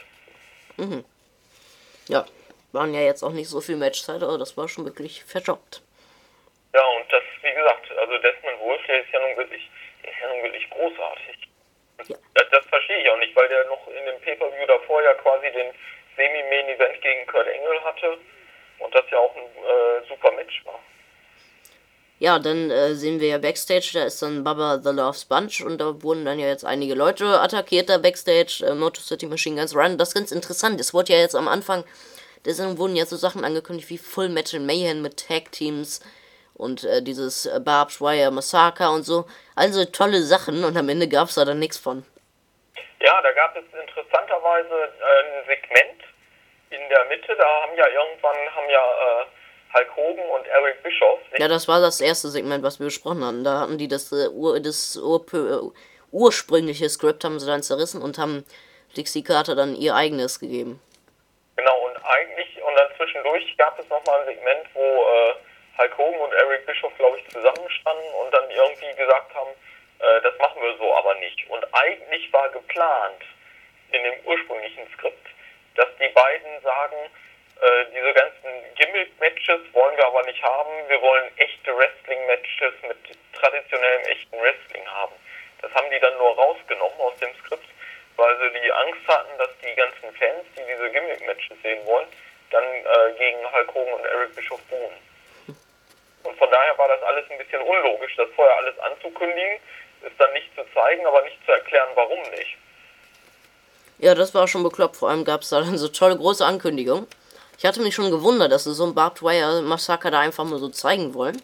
Ja, waren ja jetzt auch nicht so viel Matchzeit, aber das war schon wirklich verjobbt. Ja, und das, wie gesagt, also Desmond Wolfe, der ist ja nun wirklich großartig. Ja. Das verstehe ich auch nicht, weil der noch in dem Pay-Per-View davor ja quasi den Semi-Main-Event gegen Kurt Angle hatte und das ja auch ein super Match war. Ja, dann sehen wir ja Backstage, da ist dann Bubba the Love Sponge und da wurden dann ja jetzt einige Leute attackiert da Backstage, Motor City Machine Guns Run, das ist ganz interessant, es wurde ja jetzt am Anfang, deswegen wurden ja so Sachen angekündigt wie Full Metal Mayhem mit Tag-Teams und dieses Barbed Wire Massacre und so, also tolle Sachen und am Ende gab es da dann nichts von. Ja, da gab es interessanterweise ein Segment in der Mitte, da haben ja Hulk Hogan und Eric Bischoff. Ja, das war das erste Segment, was wir besprochen hatten. Da hatten die das ursprüngliche Skript haben sie dann zerrissen und haben Dixie Carter dann ihr eigenes gegeben. Genau, und dann zwischendurch gab es nochmal ein Segment, wo Hulk Hogan und Eric Bischoff, glaube ich, zusammenstanden und dann irgendwie gesagt haben, das machen wir so aber nicht. Und eigentlich war geplant in dem ursprünglichen Skript, dass die beiden sagen, diese ganzen Gimmick-Matches wollen wir aber nicht haben. Wir wollen echte Wrestling-Matches mit traditionellem echten Wrestling haben. Das haben die dann nur rausgenommen aus dem Skript, weil sie die Angst hatten, dass die ganzen Fans, die diese Gimmick-Matches sehen wollen, dann gegen Hulk Hogan und Eric Bischoff buhen. Und von daher war das alles ein bisschen unlogisch, das vorher alles anzukündigen, es dann nicht zu zeigen, aber nicht zu erklären, warum nicht. Ja, das war schon bekloppt. Vor allem gab es da dann so tolle große Ankündigungen. Ich hatte mich schon gewundert, dass sie so ein Barbed Wire Massaker da einfach mal so zeigen wollen.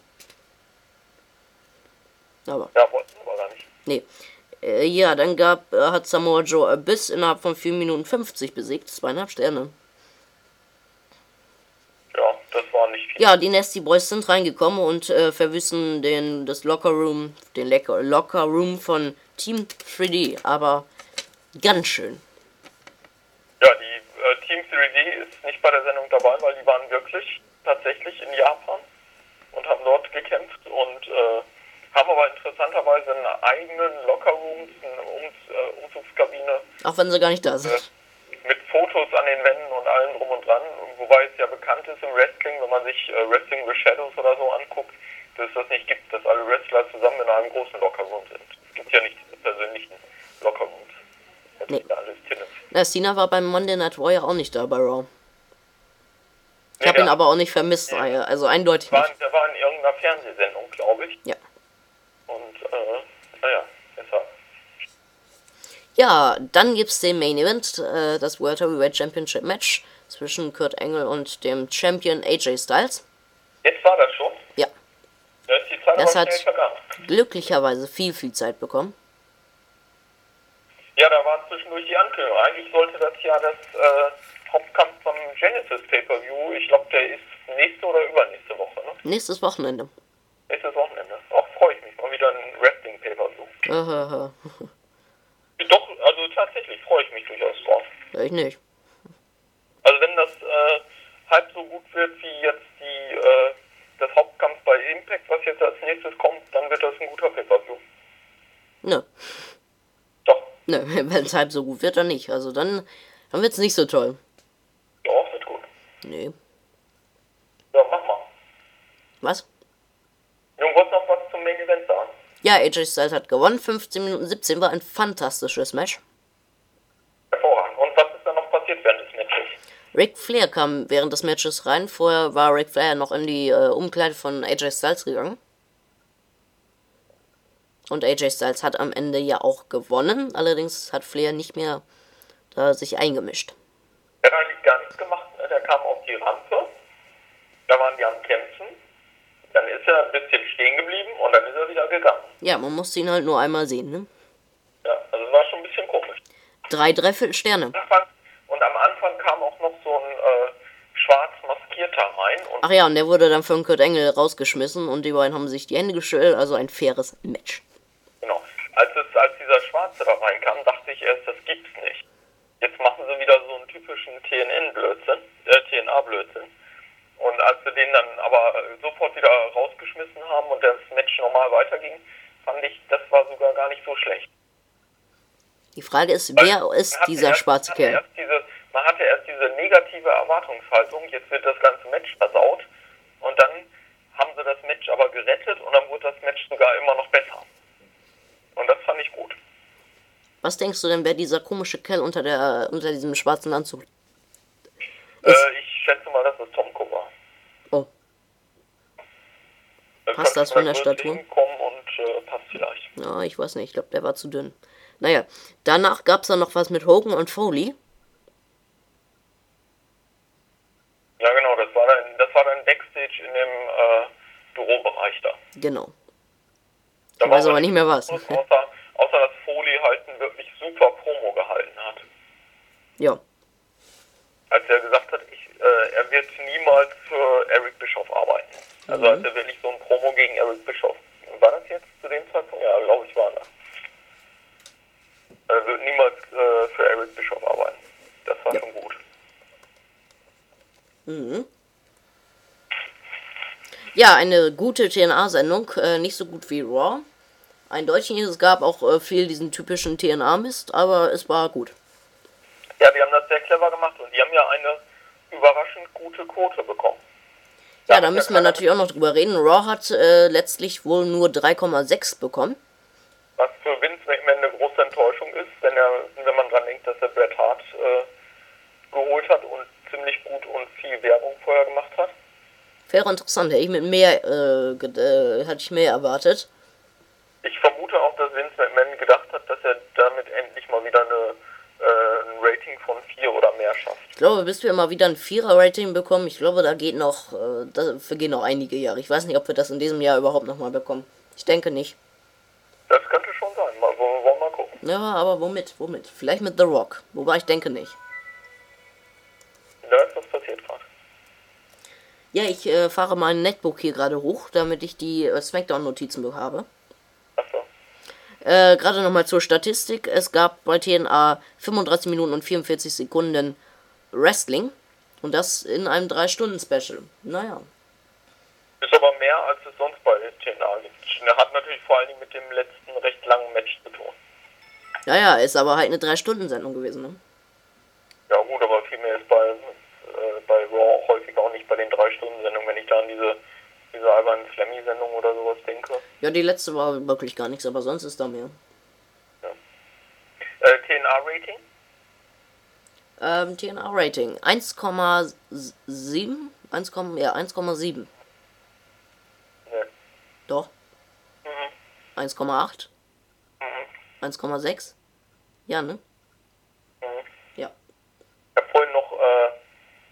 Aber. Ja, wollten sie aber gar nicht. Nee. Ja, dann hat Samoa Joe Abyss innerhalb von 4 Minuten 50 besiegt. 2,5 Sterne. Ja, das war nicht viel. Ja, die Nasty Boys sind reingekommen und verwüsten den Locker Room von Team 3D. Aber ganz schön. Ja, die Team 3D ist nicht bei der Sendung dabei, weil die waren wirklich tatsächlich in Japan und haben dort gekämpft und haben aber interessanterweise einen eigenen Lockerroom, eine Umzugskabine. Auch wenn sie gar nicht da sind. Mit Fotos an den Wänden und allem drum und dran, wobei es ja bekannt ist im Wrestling, wenn man sich Wrestling with Shadows oder so anguckt, dass es das nicht gibt, dass alle Wrestler zusammen in einem großen Lockerroom sind. Es gibt ja nicht diese persönlichen Lockerrooms. Nee. Na, Cena war beim Monday Night Warrior auch nicht da bei Raw. Ich habe ihn aber auch nicht vermisst, also eindeutig nicht. Der war in irgendeiner Fernsehsendung, glaube ich. Ja. Und, naja, deshalb. Ja, dann gibt's den Main Event, das World Heavyweight Championship Match zwischen Kurt Angle und dem Champion AJ Styles. Jetzt war das schon? Ja. Da ist die Zeit Das aber hat schnell vergangen. glücklicherweise viel Zeit bekommen. Ja, da war zwischendurch die Ankündigung. Eigentlich sollte das ja das Hauptkampf vom Genesis Pay-Per-View, ich glaube, der ist nächste oder übernächste Woche, ne? Nächstes Wochenende. Nächstes Wochenende. Auch freue ich mich. Mal wieder ein Wrestling-Pay-Per-View. Aha. Doch, also tatsächlich freue ich mich durchaus drauf. Ich nicht. Also wenn das halb so gut wird wie jetzt das Hauptkampf bei Impact, was jetzt als nächstes kommt, dann wird das ein guter Pay-Per-View. Nö. Doch. Nö, wenn es halb so gut wird, dann nicht. Also dann wird es nicht so toll. Doch, wird gut. Nee. Ja, mach mal. Was? Du wolltest noch was zum Main Event sagen? Ja, AJ Styles hat gewonnen. 15 Minuten 17 war ein fantastisches Match. Hervorragend. Und was ist dann noch passiert während des Matches? Ric Flair kam während des Matches rein. Vorher war Ric Flair noch in die Umkleide von AJ Styles gegangen. Und AJ Styles hat am Ende ja auch gewonnen. Allerdings hat Flair nicht mehr sich eingemischt. Er hat eigentlich gar nichts gemacht. Ne? Der kam auf die Rampe. Da waren die am Kämpfen. Dann ist er ein bisschen stehen geblieben und dann ist er wieder gegangen. Ja, man musste ihn halt nur einmal sehen, ne? Ja, also war schon ein bisschen komisch. 3 Sterne. Und am Anfang kam auch noch so ein schwarz maskierter rein. Und Ach ja, und der wurde dann von Kurt Angle rausgeschmissen und die beiden haben sich die Hände geschüttelt, also ein faires Match. genau. Als dieser Schwarze da reinkam, dachte ich erst, das gibt's nicht. Jetzt machen sie wieder so einen typischen TNA-Blödsinn. Und als sie den dann aber sofort wieder rausgeschmissen haben und das Match normal weiterging, fand ich, das war sogar gar nicht so schlecht. Die Frage ist, wer ist dieser schwarze Kerl? Man hatte erst diese negative Erwartungshaltung, jetzt wird das ganze Match versaut und dann haben sie das Match aber gerettet und dann wurde das Match sogar immer noch besser. Und das fand ich gut. Was denkst du denn, wer dieser komische Kerl unter diesem schwarzen Anzug ist? Ich schätze mal, dass es Tomko war. Oh. Passt das von der Statur? Kommen und passt vielleicht. Ja, ich weiß nicht, ich glaube, der war zu dünn. Naja, danach gab es dann noch was mit Hogan und Foley. Ja, genau, das war dann Backstage in dem Bürobereich da. Genau. Da ich weiß aber nicht mehr was. Außer dass Foley halt einen wirklich super Promo gehalten hat. Ja. Als er gesagt hat, er wird niemals für Eric Bischoff arbeiten. Also als er wirklich so ein Promo gegen Eric Bischoff. War das jetzt zu dem Zeitpunkt? Ja, glaube ich, war das. Er wird niemals für Eric Bischoff arbeiten. Das war schon gut. Mhm. Ja, eine gute TNA-Sendung, nicht so gut wie Raw. Eindeutig, es gab auch viel diesen typischen TNA-Mist, aber es war gut. Ja, die haben das sehr clever gemacht und die haben ja eine überraschend gute Quote bekommen. Ja, da müssen wir natürlich auch noch drüber reden. Raw hat letztlich wohl nur 3,6 bekommen. Was für Vince McMahon eine große Enttäuschung ist, wenn man dran denkt, dass er Bret Hart geholt hat und ziemlich gut und viel Werbung vorher gemacht hat. Wäre interessant, hätte ich mehr erwartet. Ich vermute auch, dass Vince McMahon gedacht hat, dass er damit endlich mal wieder ein Rating von 4 oder mehr schafft. Ich glaube, bis wir mal wieder ein 4er-Rating bekommen, ich glaube, da geht noch, vergehen noch einige Jahre. Ich weiß nicht, ob wir das in diesem Jahr überhaupt nochmal bekommen. Ich denke nicht. Das könnte schon sein. Wollen wir mal gucken. Ja, aber womit? Vielleicht mit The Rock. Wobei ich denke nicht. Da ist was passiert gerade. Ja, ich fahre mein Netbook hier gerade hoch, damit ich die Smackdown-Notizen habe. Achso. Gerade nochmal zur Statistik. Es gab bei TNA 35 Minuten und 44 Sekunden Wrestling. Und das in einem 3-Stunden-Special. Naja. Ist aber mehr, als es sonst bei TNA gibt. Hat natürlich vor allen Dingen mit dem letzten recht langen Match zu tun. Ja, ist aber halt eine 3-Stunden-Sendung gewesen, ne? Ja gut, aber viel mehr ist bei Raw häufig auch nicht bei den 3-Stunden-Sendungen, wenn ich da an diese albernen Slammy-Sendung oder sowas denke. Ja, die letzte war wirklich gar nichts, aber sonst ist da mehr. Ja. TNA-Rating? TNA-Rating 1,7? 1,7. Ne. Doch. 1,8? 1,6? Ja, ne? Ja. Ich habe vorhin noch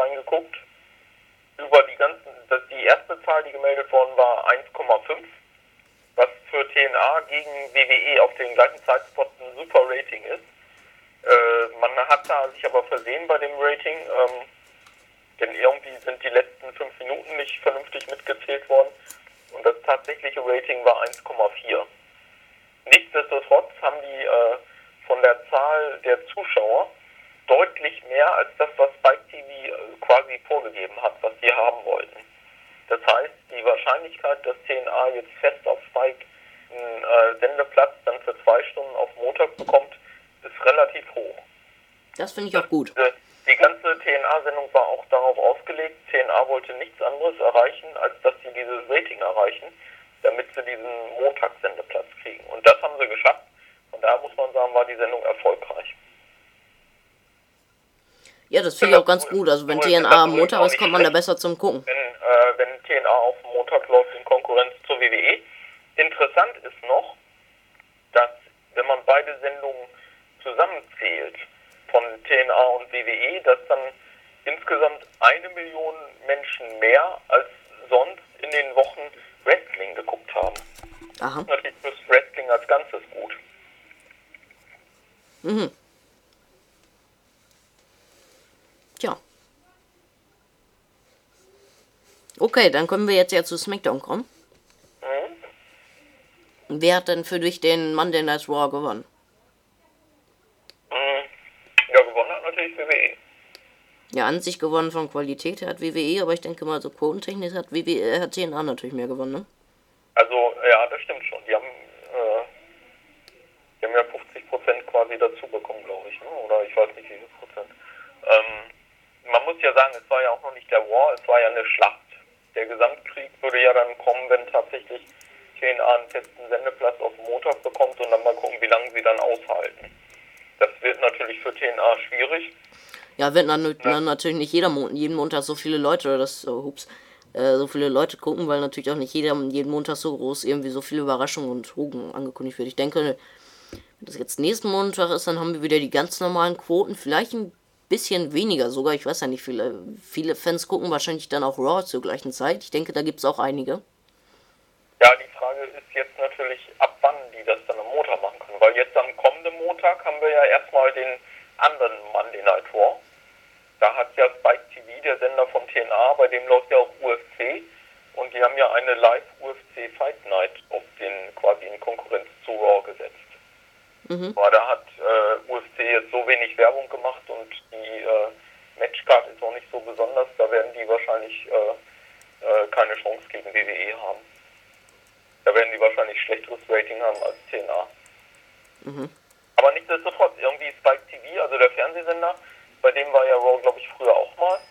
reingeguckt. Über die erste Zahl, die gemeldet worden war, 1,5, was für TNA gegen WWE auf den gleichen Zeitspot ein super Rating ist. Man hat da sich aber versehen bei dem Rating, denn irgendwie sind die letzten 5 Minuten nicht vernünftig mitgezählt worden und das tatsächliche Rating war 1,4. Nichtsdestotrotz haben die von der Zahl der Zuschauer deutlich mehr als das, was Spike TV quasi vorgegeben hat, was die haben wollten. Das heißt, die Wahrscheinlichkeit, dass TNA jetzt fest auf Spike einen Sendeplatz dann für 2 Stunden auf Montag bekommt, ist relativ hoch. Das finde ich auch gut. Die ganze TNA-Sendung war auch darauf ausgelegt. TNA wollte nichts anderes erreichen, als dass sie dieses Rating erreichen, damit sie diesen Montagssendeplatz kriegen. Und das haben sie geschafft. Von daher muss man sagen, war die Sendung erfolgreich. Ja, das finde ich auch ganz gut. Also wenn TNA am Montag ist, kommt man da besser zum Gucken. Wenn TNA auf Montag läuft in Konkurrenz zur WWE. Interessant ist noch, dass wenn man beide Sendungen zusammenzählt von TNA und WWE, dass dann insgesamt 1 Million Menschen mehr als sonst in den Wochen Wrestling geguckt haben. Aha. Das ist natürlich fürs Wrestling als Ganzes gut. Mhm. Tja. Okay, dann können wir jetzt ja zu SmackDown kommen. Wer hat denn für dich den Monday Night Raw gewonnen? Ja, gewonnen hat natürlich WWE. Ja, an sich gewonnen von Qualität hat WWE, aber ich denke mal, so quotentechnisch hat TNA natürlich mehr gewonnen, ne? Also, ja, das stimmt schon. Die haben ja 50% quasi dazu bekommen, glaube ich, ne? Oder ich weiß nicht, wie viel Prozent. Man muss ja sagen, es war ja auch noch nicht der War, es war ja eine Schlacht. Der Gesamtkrieg würde ja dann kommen, wenn tatsächlich TNA einen festen Sendeplatz auf Montag bekommt und dann mal gucken, wie lange sie dann aushalten. Das wird natürlich für TNA schwierig. Ja, wird dann natürlich nicht jeden Montag so viele Leute, so viele Leute gucken, weil natürlich auch nicht jeden Montag so groß irgendwie so viele Überraschungen und Hogen angekündigt wird. Ich denke, wenn das jetzt nächsten Montag ist, dann haben wir wieder die ganz normalen Quoten, vielleicht ein bisschen weniger sogar, ich weiß ja nicht, viele Fans gucken wahrscheinlich dann auch Raw zur gleichen Zeit. Ich denke, da gibt es auch einige. Ja, die Frage ist jetzt natürlich, ab wann die das dann am Montag machen können, weil jetzt am kommenden Montag haben wir ja erstmal den anderen Monday Night Raw. Da hat ja Spike TV, der Sender von TNA, bei dem läuft ja auch UFC und die haben ja eine Live-UFC Fight Night auf den quasi in Konkurrenz zu Raw gesetzt. Aber da hat UFC jetzt so wenig Werbung gemacht und die Matchcard ist auch nicht so besonders, da werden die wahrscheinlich keine Chance gegen WWE haben. Da werden die wahrscheinlich schlechteres Rating haben als TNA. Aber nichtsdestotrotz, irgendwie Spike TV, also der Fernsehsender, bei dem war ja Raw, glaube ich, früher auch mal,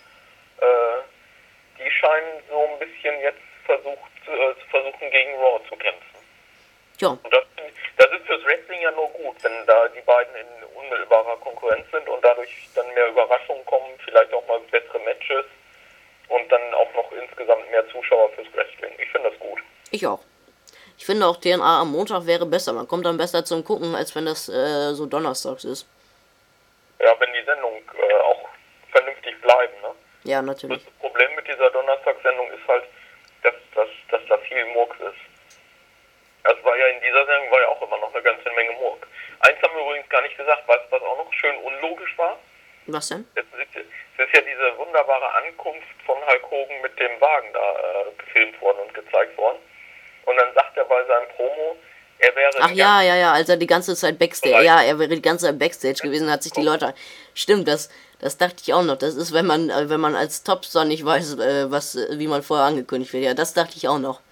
die scheinen so ein bisschen jetzt versuchen gegen Raw zu kämpfen. Ja. Und das ist fürs Wrestling ja nur gut, wenn da die beiden in unmittelbarer Konkurrenz sind und dadurch dann mehr Überraschungen kommen, vielleicht auch mal bessere Matches und dann auch noch insgesamt mehr Zuschauer fürs Wrestling. Ich finde das gut. Ich auch. Ich finde auch TNA am Montag wäre besser. Man kommt dann besser zum Gucken, als wenn das so donnerstags ist. Ja, wenn die Sendung auch vernünftig bleiben, ne? Ja, natürlich. Das Problem mit dieser Donnerstagssendung ist halt, dass da viel Murks ist. Das war ja in dieser Sendung war ja auch immer noch eine ganze Menge Murk. Eins haben wir übrigens gar nicht gesagt, was auch noch schön unlogisch war. Was denn? Es ist ja diese wunderbare Ankunft von Hulk Hogan mit dem Wagen da gefilmt worden und gezeigt worden. Und dann sagt er bei seinem Promo, er wäre... Ach ja, als er die ganze Zeit Backstage... Ja, er wäre die ganze Zeit Backstage gewesen, hat sich die Leute... Stimmt, das dachte ich auch noch. Das ist, wenn man als Topstar nicht weiß, wie man vorher angekündigt wird. Ja, das dachte ich auch noch.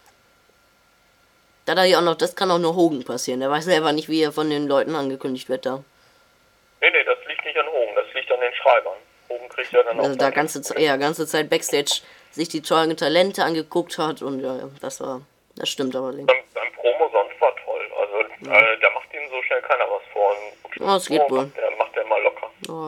Da dachte ich auch noch, das kann auch nur Hogan passieren. Der weiß selber nicht, wie er von den Leuten angekündigt wird da. Nee, das liegt nicht an Hogan, das liegt an den Schreibern. Hogan kriegt ja dann auch... Also da ganze Zeit Backstage sich die tollen Talente angeguckt hat und ja, das stimmt aber nicht. Beim Promo sonst war toll, also da macht ihm so schnell keiner was vor. Oh, es geht wohl. Macht er mal locker. Oh.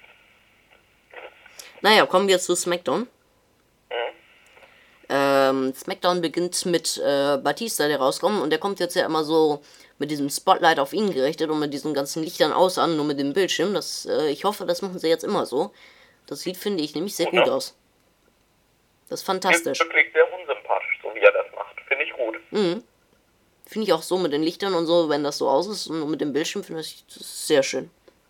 Naja, kommen wir zu SmackDown. SmackDown beginnt mit Batista, der rauskommt. Und der kommt jetzt ja immer so mit diesem Spotlight auf ihn gerichtet und mit diesen ganzen Lichtern aus an, nur mit dem Bildschirm. Ich hoffe, das machen sie jetzt immer so. Das sieht, finde ich, nämlich sehr gut aus. Das ist fantastisch. Ist wirklich sehr unsympathisch, so wie er das macht. Finde ich gut. Finde ich auch so mit den Lichtern und so, wenn das so aus ist und mit dem Bildschirm, finde ich das sehr schön.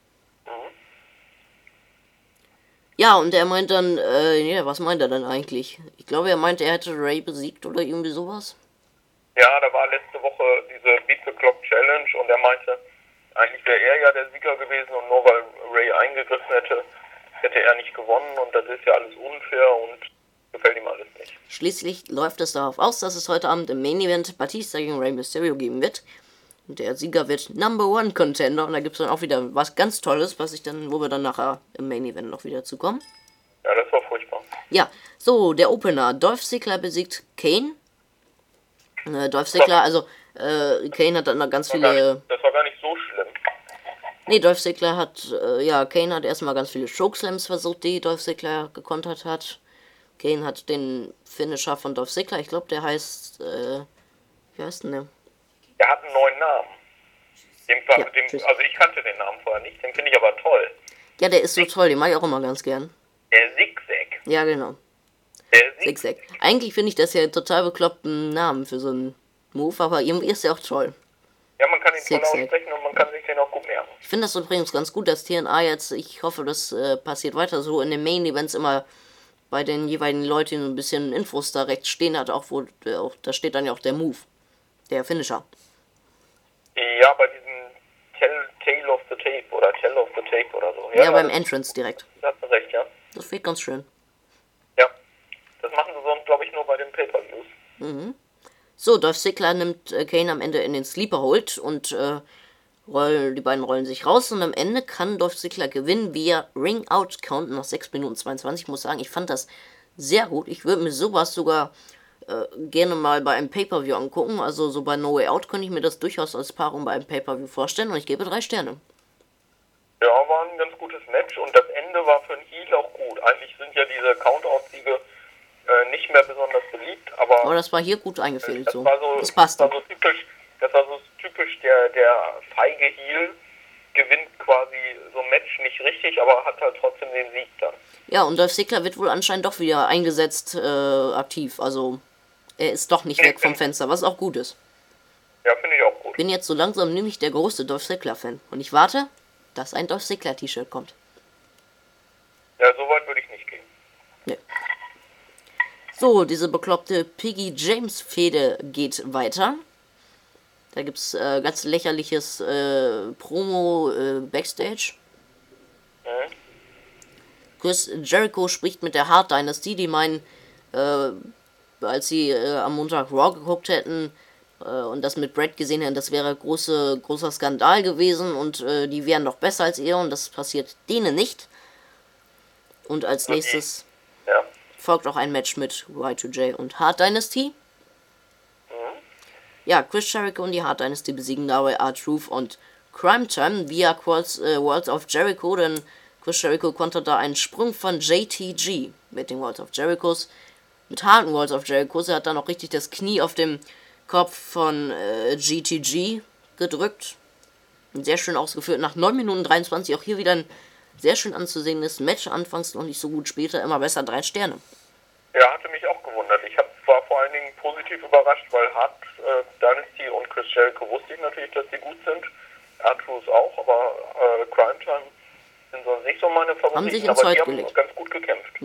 Ja, und er meint dann, was meint er dann eigentlich? Ich glaube, er meinte, er hätte Ray besiegt oder irgendwie sowas. Ja, da war letzte Woche diese Beat the Clock Challenge und er meinte, eigentlich wäre er ja der Sieger gewesen und nur weil Ray eingegriffen hätte, hätte er nicht gewonnen und das ist ja alles unfair und gefällt ihm alles nicht. Schließlich läuft es darauf aus, dass es heute Abend im Main Event Batista gegen Rey Mysterio geben wird. Und der Sieger wird Number One Contender und da gibt es dann auch wieder was ganz Tolles, wo wir dann nachher im Main Event noch wieder zukommen. Ja, das war furchtbar. Ja, so, der Opener. Dolph Ziggler besiegt Kane. Dolph Ziggler, also Kane hat dann noch ganz viele... Das war gar nicht so schlimm. Nee, Dolph Ziggler Kane hat erstmal ganz viele Chokeslams versucht, die Dolph Ziggler gekontert hat. Kane hat den Finisher von Dolph Ziggler, ich glaube, der heißt, wie heißt denn der? Der hat einen neuen Namen. Also ich kannte den Namen vorher nicht, den finde ich aber toll. Ja, der ist so toll, den mag ich auch immer ganz gern. Der Zigzag. Ja, genau. Der Zigzag. Eigentlich finde ich das ja total bekloppten Namen für so einen Move, aber irgendwie ist der auch toll. Ja, man kann ihn toll aussprechen und man kann sich den auch gut merken. Ich finde das übrigens ganz gut, dass TNA jetzt, ich hoffe, das passiert weiter so, in den Main-Events immer bei den jeweiligen Leuten ein bisschen Infos da rechts stehen hat, da steht dann ja auch der Move, der Finisher. Ja, bei diesem Tale of the Tape oder so. Ja, beim Entrance direkt. Da hast du recht, ja. Das fehlt ganz schön. Ja, das machen sie sonst, glaube ich, nur bei den Pay-Per-Views. So, Dolph Ziggler nimmt Kane am Ende in den Sleeper Hold und die beiden rollen sich raus und am Ende kann Dolph Ziggler gewinnen via Ring Out Count nach 6 Minuten 22. Ich muss sagen, ich fand das sehr gut. Ich würde mir sowas sogar gerne mal bei einem Pay-Per-View angucken. Also so bei No Way Out könnte ich mir das durchaus als Paarung bei einem Pay-Per-View vorstellen und ich gebe 3 Sterne. Ja, war ein ganz gutes Match und das Ende war für einen Heel auch gut. Eigentlich sind ja diese Count-Out-Siege nicht mehr besonders beliebt, aber das war hier gut eingefädelt so. Das war so typisch der feige Heel gewinnt quasi so ein Match nicht richtig, aber hat halt trotzdem den Sieg dann. Ja, und Dolph Ziggler wird wohl anscheinend doch wieder eingesetzt aktiv, also er ist doch nicht weg vom Fenster, was auch gut ist. Ja, finde ich auch gut. Bin jetzt so langsam nämlich der größte Dolph Ziggler-Fan und ich warte, dass ein Dolph Ziggler-T-Shirt kommt. Ja, so weit würde ich nicht gehen. Nee. So, diese bekloppte Piggy James-Fehde geht weiter. Da gibt's ganz lächerliches Promo Backstage. Chris Jericho spricht mit der Hart Dynasty, die meinen, als sie am Montag Raw geguckt hätten und das mit Brett gesehen hätten, das wäre großer Skandal gewesen und die wären noch besser als ihr und das passiert denen nicht. Und als nächstes folgt auch ein Match mit Y2J und Hart Dynasty. Ja, Chris Jericho und die Hart Dynasty besiegen dabei R-Truth und Crime Time via Worlds of Jericho, denn Chris Jericho konnte da einen Sprung von JTG mit den Worlds of Jerichos, mit harten Worlds of Jerichos. Er hat dann auch richtig das Knie auf dem Kopf von GTG gedrückt. Sehr schön ausgeführt. Nach 9 Minuten 23 auch hier wieder ein sehr schön anzusehendes Match. Anfangs noch nicht so gut, später immer besser. 3 Sterne. Ja, hatte mich auch gewundert. Ich war vor allen Dingen positiv überrascht, weil Hart Dynasty und Chris Jericho wusste ich natürlich, dass sie gut sind. R-Truth auch, aber Crime Time sind sonst nicht so meine Favoriten, haben sich aber die haben gelegt. ganz gut gekämpft.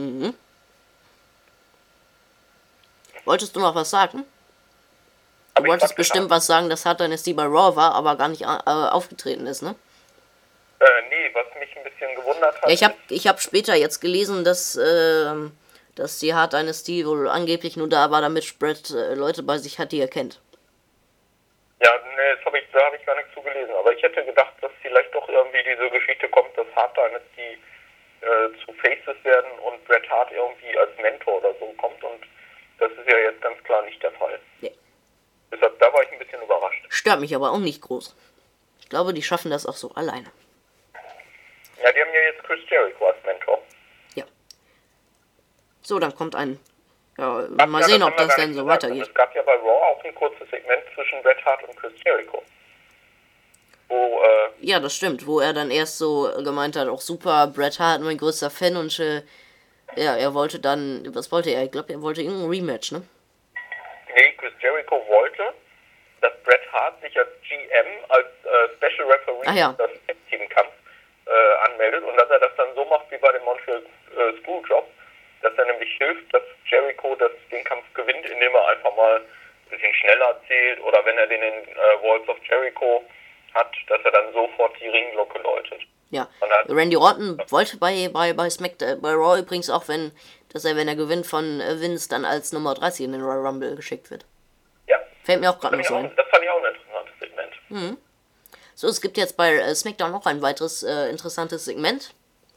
Wolltest du noch was sagen? Du wolltest bestimmt was sagen, dass Hart Dynasty bei Raw war, aber gar nicht aufgetreten ist, ne? Nee, was mich ein bisschen gewundert hat. Ja, ich hab später jetzt gelesen, dass die Hart Dynasty wohl angeblich nur da war, damit Brett Leute bei sich hat, die er kennt. Ja, nee, da habe ich gar nichts zu gelesen. Aber ich hätte gedacht, dass vielleicht doch irgendwie diese Geschichte kommt, dass Hart Dynasty zu Faces werden und Bret Hart irgendwie als Mentor oder so kommt. Und das ist ja jetzt ganz klar nicht der Fall. Nee. Deshalb, da war ich ein bisschen überrascht. Stört mich aber auch nicht groß. Ich glaube, die schaffen das auch so alleine. Ja, die haben ja jetzt Chris Jericho als Mentor. Ja. So, dann kommt ein Ja, mal sehen, ob das denn so weitergeht. Es gab ja bei Raw auch ein kurzes Segment zwischen Bret Hart und Chris Jericho. Wo, ja, das stimmt, wo er dann erst so gemeint hat, auch super, Bret Hart, mein größter Fan und ja, er wollte dann, was wollte er? Ich glaube, er wollte irgendein Rematch, ne? Nee, Chris Jericho wollte, dass Bret Hart sich als GM, als Special Referee das Teamkampf anmeldet und dass er das dann so macht wie bei dem Montreal Screwjob, dass er nämlich hilft, dass Jericho den Kampf gewinnt, indem er einfach mal ein bisschen schneller zählt oder wenn er den in Walls of Jericho hat, dass er dann sofort die Ringglocke läutet. Ja, Randy Orton wollte bei Raw übrigens auch, dass er, wenn er gewinnt von Vince, dann als Nummer 30 in den Royal Rumble geschickt wird. Ja. Fällt mir auch gerade noch so ein. Das fand ich auch ein interessantes Segment. So, es gibt jetzt bei SmackDown noch ein weiteres interessantes Segment.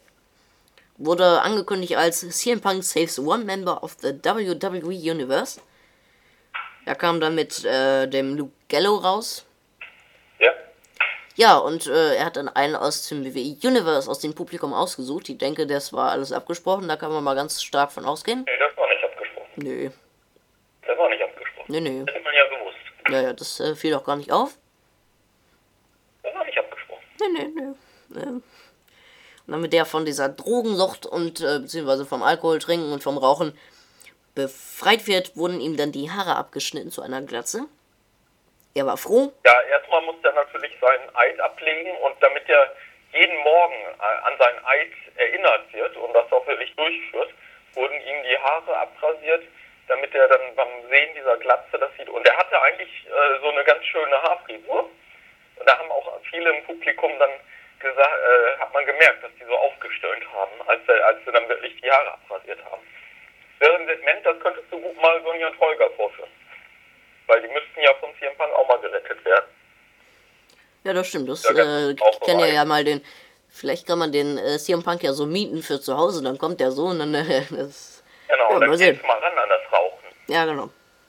Wurde angekündigt als CM Punk saves one member of the WWE Universe. Er kam dann mit dem Luke Gallo raus. Ja. Ja, und er hat dann einen aus dem WWE Universe, aus dem Publikum ausgesucht. Ich denke, das war alles abgesprochen, da kann man mal ganz stark von ausgehen. Nee, das war nicht abgesprochen. Nö. Das war nicht abgesprochen. Nö. Das hätte man ja gewusst. Ja, das fiel doch gar nicht auf. Das war nicht abgesprochen. Nö. Und dann mit der von dieser Drogensucht und beziehungsweise vom Alkohol trinken und vom Rauchen befreit wird, wurden ihm dann die Haare abgeschnitten zu einer Glatze. Er war froh. Ja, erstmal musste er natürlich seinen Eid ablegen und damit er jeden Morgen an seinen Eid erinnert wird und das auch wirklich durchführt, wurden ihm die Haare abrasiert, damit er dann beim Sehen dieser Glatze das sieht. Und er hatte eigentlich so eine ganz schöne Haarfrisur. Und da haben auch viele im Publikum dann gesagt, hat man gemerkt, dass die so aufgestöhnt haben, als sie dann wirklich die Haare abrasiert haben. Das wäre ein Segment, das könntest du gut mal Sonja und Holger vorführen. Weil die müssten ja von CM Punk auch mal gerettet werden. Ja, das stimmt. Das kann ja mal vielleicht kann man den CM Punk ja so mieten für zu Hause, dann kommt der so und dann das. Genau, ja, dann geht's mal ran an das Rauchen. Ja, genau.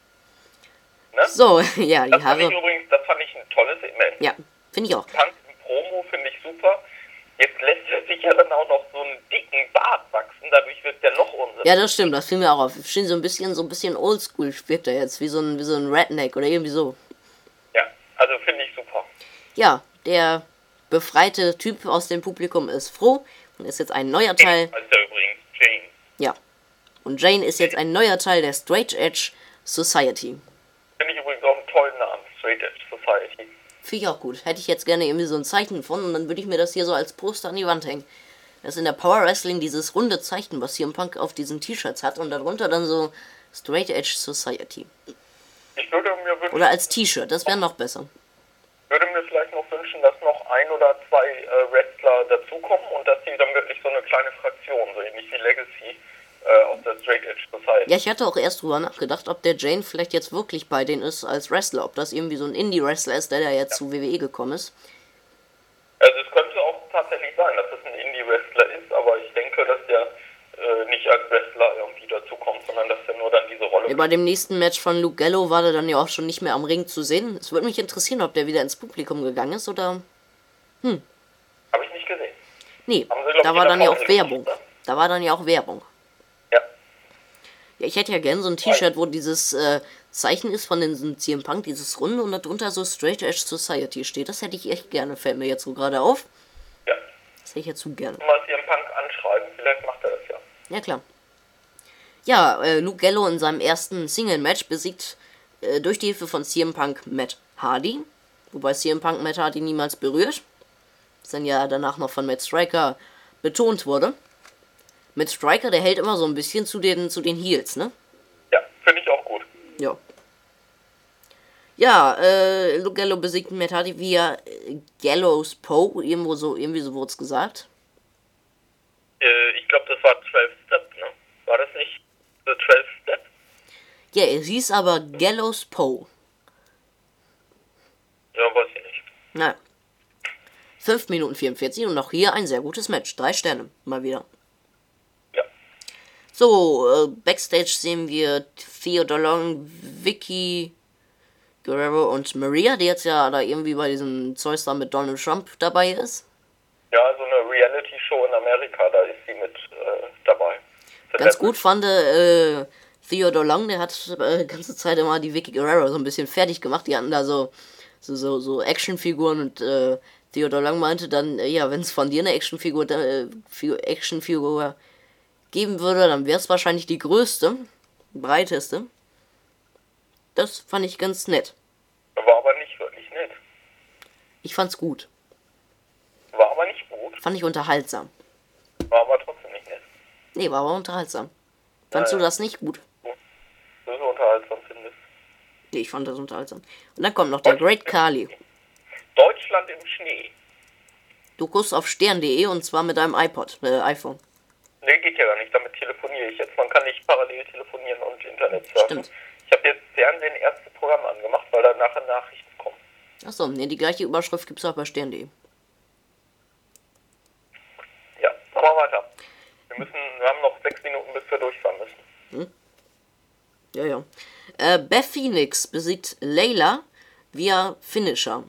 Ne? So, ja, die Haare. Das fand ich ein tolles Segment. Ja, finde ich auch. Punk im Promo finde ich super. Jetzt lässt er sich ja dann auch noch so einen dicken Bart wachsen, dadurch wird der noch unsinnig. Ja, das stimmt, das fiel mir auch auf. Schien so ein bisschen oldschool wirkt er jetzt, wie so ein Redneck oder irgendwie so. Ja, also finde ich super. Ja, der befreite Typ aus dem Publikum ist froh und ist jetzt ein neuer Teil. Also der übrigens Jane. Ja. Und Jane ist jetzt ein neuer Teil der Straight Edge Society. Finde ich übrigens auch einen tollen Namen, Straight Edge Society. Finde ich auch gut. Hätte ich jetzt gerne irgendwie so ein Zeichen von und dann würde ich mir das hier so als Poster an die Wand hängen. Das ist in der Power Wrestling dieses runde Zeichen, was CM Punk auf diesen T-Shirts hat und darunter dann so Straight Edge Society. Ich würde mir wünschen... Oder als T-Shirt, das wäre noch besser. Ich würde mir vielleicht noch wünschen, dass noch ein oder zwei Wrestler dazukommen und dass die dann wirklich so eine kleine Fraktion, so ähnlich wie Legacy, aus der Straight Edge Society. Ja, ich hatte auch erst drüber nachgedacht, ob der Jane vielleicht jetzt wirklich bei denen ist als Wrestler, ob das irgendwie so ein Indie-Wrestler ist, der da jetzt zu WWE gekommen ist. Also es könnte auch tatsächlich sein, dass es ein Indie-Wrestler ist, aber ich denke, dass der nicht als Wrestler irgendwie dazukommt, sondern dass er nur dann diese Rolle... Ja, bei dem nächsten Match von Luke Gallo war der dann ja auch schon nicht mehr am Ring zu sehen. Es würde mich interessieren, ob der wieder ins Publikum gegangen ist oder... Habe ich nicht gesehen. Nee, Sie, da war dann ja auch Werbung. Da war dann ja auch Werbung. Ja. Ja, ich hätte ja gern so ein T-Shirt, wo dieses Zeichen ist von den CM Punk, dieses Runde und darunter so Straight Edge Society steht. Das hätte ich echt gerne, fällt mir jetzt so gerade auf. Ja. Das hätte ich jetzt zu gerne. Mal CM Punk anschreiben, vielleicht macht er das ja. Ja, klar. Ja, Luke Gallo in seinem ersten Single-Match besiegt durch die Hilfe von CM Punk Matt Hardy. Wobei CM Punk Matt Hardy niemals berührt. Das dann ja danach noch von Matt Striker betont wurde. Matt Striker, der hält immer so ein bisschen zu den Heels, ne? Ja, finde ich auch gut. Ja. Ja, Luke Gallo besiegt Matt Hardy via Gallows Poe. Irgendwie so wurde es gesagt. Ich glaube, das war 12 Step, ne? War das nicht The 12 Step? Ja, es hieß aber Gallows Poe. Ja, weiß ich nicht. Na. 5 Minuten 44 und auch hier ein sehr gutes Match. 3 Sterne, mal wieder. Ja. So, Backstage sehen wir Theodore Long, Vicky Guerrero und Maria, die jetzt ja da irgendwie bei diesem Zeus da mit Donald Trump dabei ist. Ja, so eine Reality-Show in Amerika, da ist sie mit dabei. Ganz gut fand Theodore Long, der hat die ganze Zeit immer die Vicky Guerrero so ein bisschen fertig gemacht. Die hatten da so Actionfiguren und Theodore Long meinte dann, ja, wenn es von dir eine Actionfigur geben würde, dann wäre es wahrscheinlich die größte, breiteste. Das fand ich ganz nett. War aber nicht wirklich nett. Ich fand's gut. War aber nicht gut. Fand ich unterhaltsam. War aber trotzdem nicht nett. Nee, war aber unterhaltsam. Fandst du das nicht gut? So unterhaltsam findest. Nee, ich fand das unterhaltsam. Und dann kommt noch der Great Khali. Deutschland im Schnee. Du guckst auf stern.de und zwar mit deinem iPhone. Nee, geht ja gar nicht. Damit telefoniere ich jetzt. Man kann nicht parallel telefonieren und Internet surfen. Stimmt. Ich habe jetzt Fernsehen erste Programm angemacht, weil da nachher Nachrichten kommen. Achso, nee, die gleiche Überschrift gibt's auch bei stern.de. Ja, machen wir weiter. Wir haben noch 6 Minuten, bis wir durchfahren müssen. Ja. Beth Phoenix besiegt Layla via Finisher.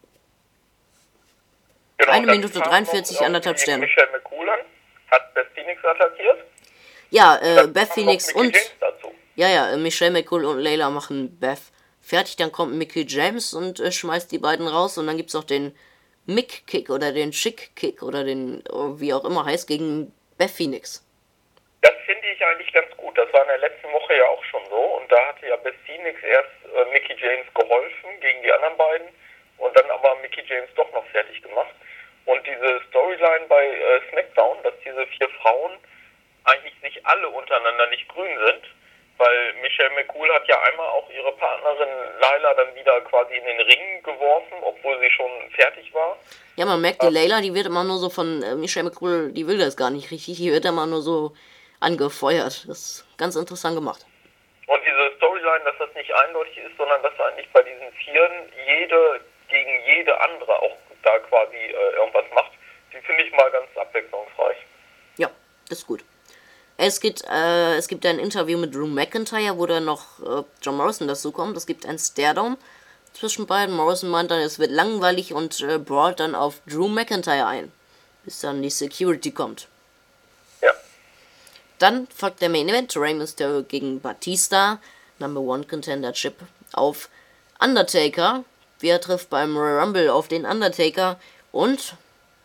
Genau, 1 dann Minute kam 43, noch 1,5 Sterne. Michelle McCool an, hat Beth Phoenix attackiert. Ja, Dann Beth kam Phoenix noch Mickey und... James dazu. Ja, Michelle McCool und Layla machen Beth fertig. Dann kommt Mickey James und schmeißt die beiden raus. Und dann gibt's auch den Mick-Kick oder den Chick-Kick oder den, wie auch immer heißt, gegen Beth Phoenix. Das finde ich eigentlich ganz gut. Das war in der letzten Woche ja auch schon so. Und da hatte ja Beth Phoenix erst Mickey James geholfen gegen die anderen beiden. Und dann aber Mickey James doch noch fertig gemacht. Und diese Storyline bei SmackDown, dass diese 4 Frauen eigentlich sich alle untereinander nicht grün sind, weil Michelle McCool hat ja einmal auch ihre Partnerin Layla dann wieder quasi in den Ring geworfen, obwohl sie schon fertig war. Ja, man merkt, die Layla, die wird immer nur so von Michelle McCool, die will das gar nicht richtig, die wird immer nur so angefeuert. Das ist ganz interessant gemacht. Und diese Storyline, dass das nicht eindeutig ist, sondern dass eigentlich bei diesen 4 jede gegen jede andere auch da quasi irgendwas macht, die finde ich mal ganz abwechslungsreich. Ja, das ist gut. Es gibt ein Interview mit Drew McIntyre, wo dann noch John Morrison dazu kommt. Es gibt ein Stare-Down zwischen beiden. Morrison meint dann, es wird langweilig und brawlt dann auf Drew McIntyre ein, bis dann die Security kommt. Ja. Dann folgt der Main Event, Rey Mysterio gegen Batista, Number One Contendership auf Undertaker. Wer trifft beim Royal Rumble auf den Undertaker und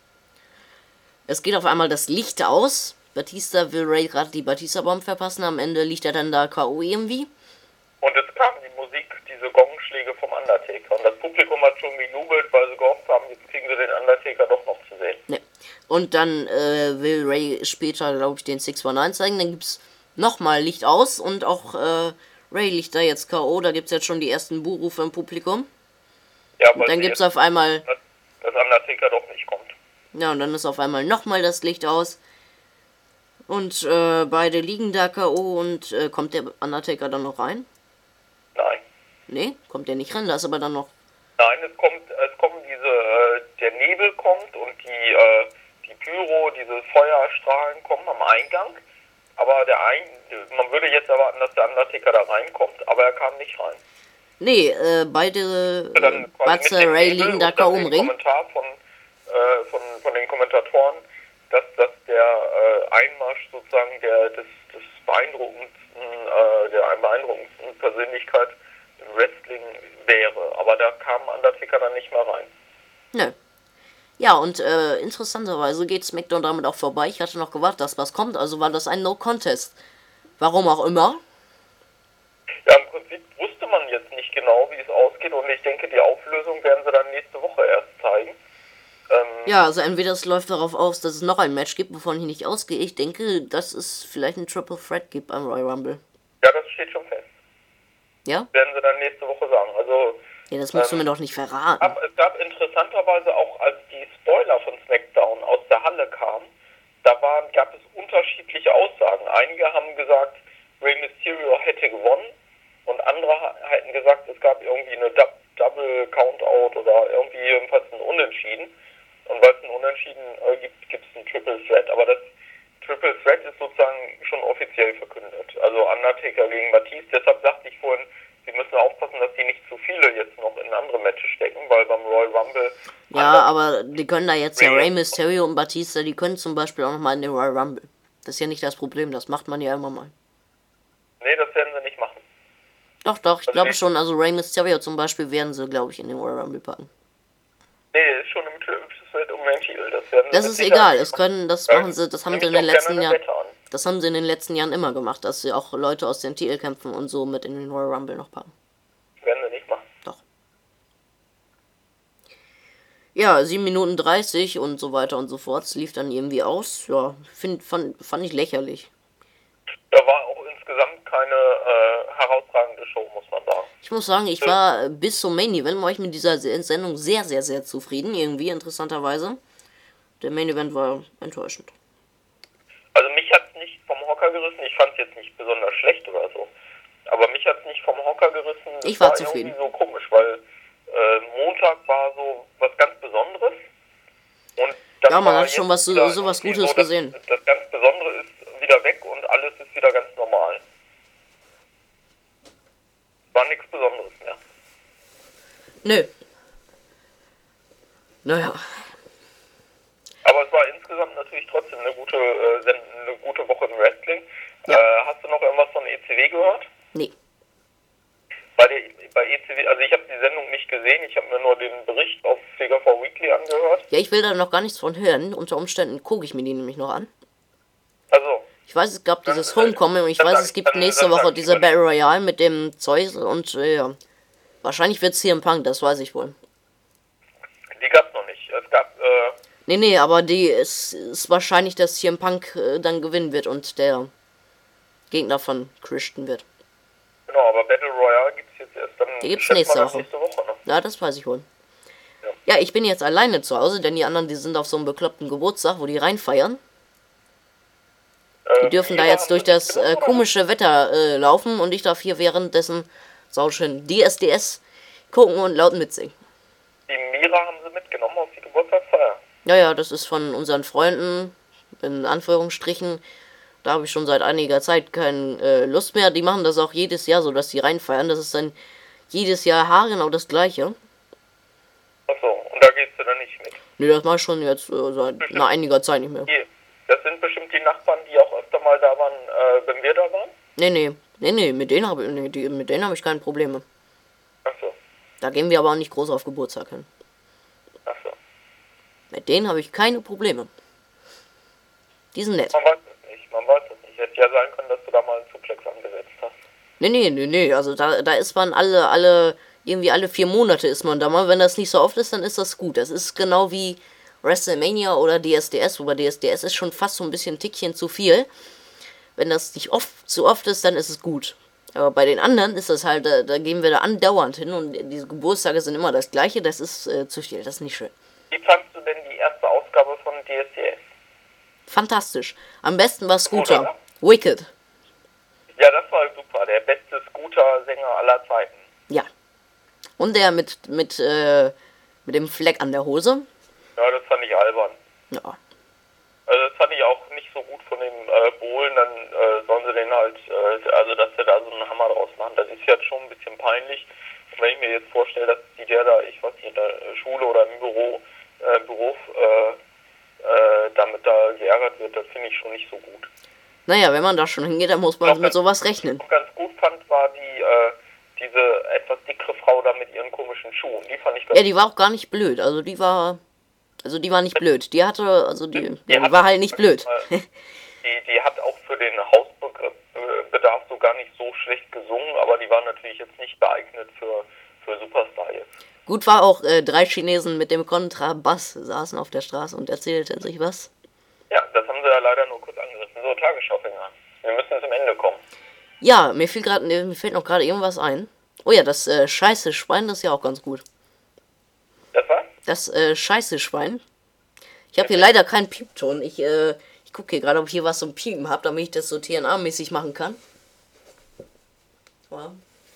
es geht auf einmal das Licht aus. Batista will Ray gerade die Batista-Bomb verpassen. Am Ende liegt er dann da K.O. irgendwie. Und es kam die Musik, diese Gongschläge vom Undertaker. Und das Publikum hat schon gejubelt, weil sie gehofft haben, jetzt kriegen sie den Undertaker doch noch zu sehen. Ne. Und dann will Ray später, glaube ich, den 619 zeigen. Dann gibt es nochmal Licht aus und auch Ray liegt da jetzt K.O. Da gibt es jetzt schon die ersten Buhrufe im Publikum. Ja, und dann gibt es auf einmal... dass Undertaker doch nicht kommt. Ja, und dann ist auf einmal nochmal das Licht aus. Und beide liegen da K.O. und kommt der Undertaker dann noch rein? Nein. Nee, kommt der nicht rein, da ist aber dann noch... Nein, es kommen der Nebel kommt und die Pyro, diese Feuerstrahlen kommen am Eingang. Aber man würde jetzt erwarten, dass der Undertaker da reinkommt, aber er kam nicht rein. Nee, beide Batze, Ray liegen da K.O. im Ring. Kommentar von den Kommentatoren, dass der Einmarsch sozusagen der beeindruckendsten Persönlichkeit im Wrestling wäre. Aber da kam Undertaker dann nicht mehr rein. Nö. Ja, und interessanterweise geht SmackDown damit auch vorbei. Ich hatte noch gewartet, dass was kommt, also war das ein No-Contest. Warum auch immer. Ja, im Prinzip wusste man jetzt nicht genau, wie es ausgeht und ich denke, die Auflösung werden sie dann nächste Woche erst zeigen. Ja, also entweder es läuft darauf aus, dass es noch ein Match gibt, wovon ich nicht ausgehe. Ich denke, dass es vielleicht ein Triple Threat gibt beim Royal Rumble. Ja, das steht schon fest. Ja? Werden sie dann nächste Woche sagen. Also, ja, das musst du mir doch nicht verraten. Es gab interessanterweise auch, als die Spoiler von SmackDown aus der Halle kamen, gab es unterschiedliche Aussagen. Einige haben gesagt, Rey Mysterio hätte gewonnen und andere hätten gesagt, es gab irgendwie eine Double Countout oder irgendwie jedenfalls ein Unentschieden. Und weil es ein Unentschieden gibt es ein Triple Threat. Aber das Triple Threat ist sozusagen schon offiziell verkündet. Also Undertaker gegen Batista. Deshalb sagte ich vorhin, sie müssen aufpassen, dass die nicht zu viele jetzt noch in andere Matches stecken, weil beim Royal Rumble... Ja, aber die können da jetzt ja Rey Mysterio und Batista, die können zum Beispiel auch nochmal in den Royal Rumble. Das ist ja nicht das Problem, das macht man ja immer mal. Nee, das werden Doch, ich Also glaube die, schon. Also Rey Mysterio zum Beispiel werden sie, glaube ich, in den Royal Rumble packen. nee, ist schon im Feld um den Titel. Das werden sie Das mit ist Sicherheit egal. nicht machen. Das Da machen sie, das haben nehme sie in ich den auch gerne letzten eine Jahren, Wette an. das haben sie in den letzten Jahren immer gemacht, dass sie auch Leute aus den Titelkämpfen und so mit in den Royal Rumble noch packen. Werden sie nicht machen. Doch. Ja, 7 Minuten 30 und so weiter und so fort. Es lief dann irgendwie aus. Ja, fand ich lächerlich. Da war auch insgesamt keine herausragende Show, muss man sagen. Ich muss sagen, ich war bis zum Main Event war ich mit dieser Sendung sehr, sehr, sehr zufrieden. Irgendwie, interessanterweise. Der Main Event war enttäuschend. Also mich hat es nicht vom Hocker gerissen. Ich fand es jetzt nicht besonders schlecht oder so. Aber mich hat es nicht vom Hocker gerissen. Das Ich war zufrieden. irgendwie so komisch, weil Montag war so was ganz Besonderes. Und dann Ja, man war hat schon jetzt was wieder so was irgendwie Gutes gesehen. Das ganz Besondere ist wieder weg und alles ist wieder ganz normal. War nichts Besonderes mehr. Nö. Naja. Aber es war insgesamt natürlich trotzdem eine gute Woche im Wrestling. Ja. Hast du noch irgendwas von ECW gehört? Nee. Bei ECW, also ich habe die Sendung nicht gesehen, ich habe mir nur den Bericht auf Figure 4 Weekly angehört. Ja, ich will da noch gar nichts von hören. Unter Umständen gucke ich mir die nämlich noch an. Also, Ich weiß, es gab dieses Homecoming und ich weiß, es gibt nächste Woche diese Battle Royale mit dem Zeus und ja. Wahrscheinlich wird es CM Punk, das weiß ich wohl. die gab's noch nicht. Es gab, Nee, aber die ist wahrscheinlich, dass CM Punk dann gewinnen wird und der Gegner von Christian wird. genau, aber Battle Royale gibt's jetzt erst dann. Die gibt's ich schätze nächste mal, Woche. nächste Woche, ne? Ja, das weiß ich wohl. Ja, ich bin jetzt alleine zu Hause, denn die anderen, die sind auf so einem bekloppten Geburtstag, wo die reinfeiern. Die dürfen da Mira jetzt haben durch sie das mitgenommen, oder? komische Wetter laufen und ich darf hier währenddessen sauschön DSDS gucken und laut mitsingen. Die Mira haben sie mitgenommen auf die Geburtstagsfeier. Ja, das ist von unseren Freunden, in Anführungsstrichen. Da habe ich schon seit einiger Zeit keine Lust mehr. Die machen das auch jedes Jahr so, dass die reinfeiern. Das ist dann jedes Jahr haargenau das Gleiche. Achso, und da gehst du dann nicht mit. Nee, das mache ich schon jetzt seit einiger Zeit nicht mehr. Das sind bestimmt die Nachbarn, die auch öfter mal da waren, wenn wir da waren. Nee, mit denen hab ich keine Probleme. Achso, Da gehen wir aber auch nicht groß auf Geburtstag hin. achso. Mit denen habe ich keine Probleme. Die sind nett. Man weiß es nicht, Hätte ja sein können, dass du da mal einen Suplex angesetzt hast. Nee. Also da ist man alle 4 Monate ist man da mal. Wenn das nicht so oft ist, dann ist das gut. Das ist genau wie WrestleMania oder DSDS, wobei DSDS ist schon fast so ein bisschen ein Tickchen zu viel. Wenn das nicht zu oft ist, dann ist es gut. Aber bei den anderen ist das halt, da gehen wir da andauernd hin und diese Geburtstage sind immer das gleiche. Das ist zu viel, das ist nicht schön. Wie fandst du denn die erste Ausgabe von DSDS? Fantastisch. Am besten war Scooter. oder? Wicked. Ja, das war super. Der beste Scooter-Sänger aller Zeiten. Ja. Und der mit dem Fleck an der Hose. Ja, das fand ich albern. Ja. Also das fand ich auch nicht so gut von dem Bohlen. Dann sollen sie den halt, also dass sie da so einen Hammer draus machen. Das ist jetzt schon ein bisschen peinlich. Und wenn ich mir jetzt vorstelle, dass der da, ich weiß nicht, in der Schule oder im Beruf damit da geärgert wird, das finde ich schon nicht so gut. Naja, wenn man da schon hingeht, dann muss man mit sowas rechnen. Was ich ganz gut fand, war diese etwas dickere Frau da mit ihren komischen Schuhen. Die fand ich ganz Ja, die war auch gar nicht blöd. Also die war nicht blöd. Die war halt nicht blöd. Die hat auch für den Hausbedarf so gar nicht so schlecht gesungen, aber die war natürlich jetzt nicht geeignet für Superstar jetzt. Gut war auch, 3 Chinesen mit dem Kontrabass saßen auf der Straße und erzählten sich was. Ja, das haben sie ja leider nur kurz angerissen. So, Tagesschau-Finger. Wir müssen zum Ende kommen. Ja, mir fällt noch gerade irgendwas ein. Oh ja, das scheiße Schwein, das ist ja auch ganz gut. Das war's? Das scheiße Schwein. Ich habe hier leider keinen Piepton. Ich gucke hier gerade, ob ich hier was zum Piepen habe, damit ich das so TNA-mäßig machen kann. Ja.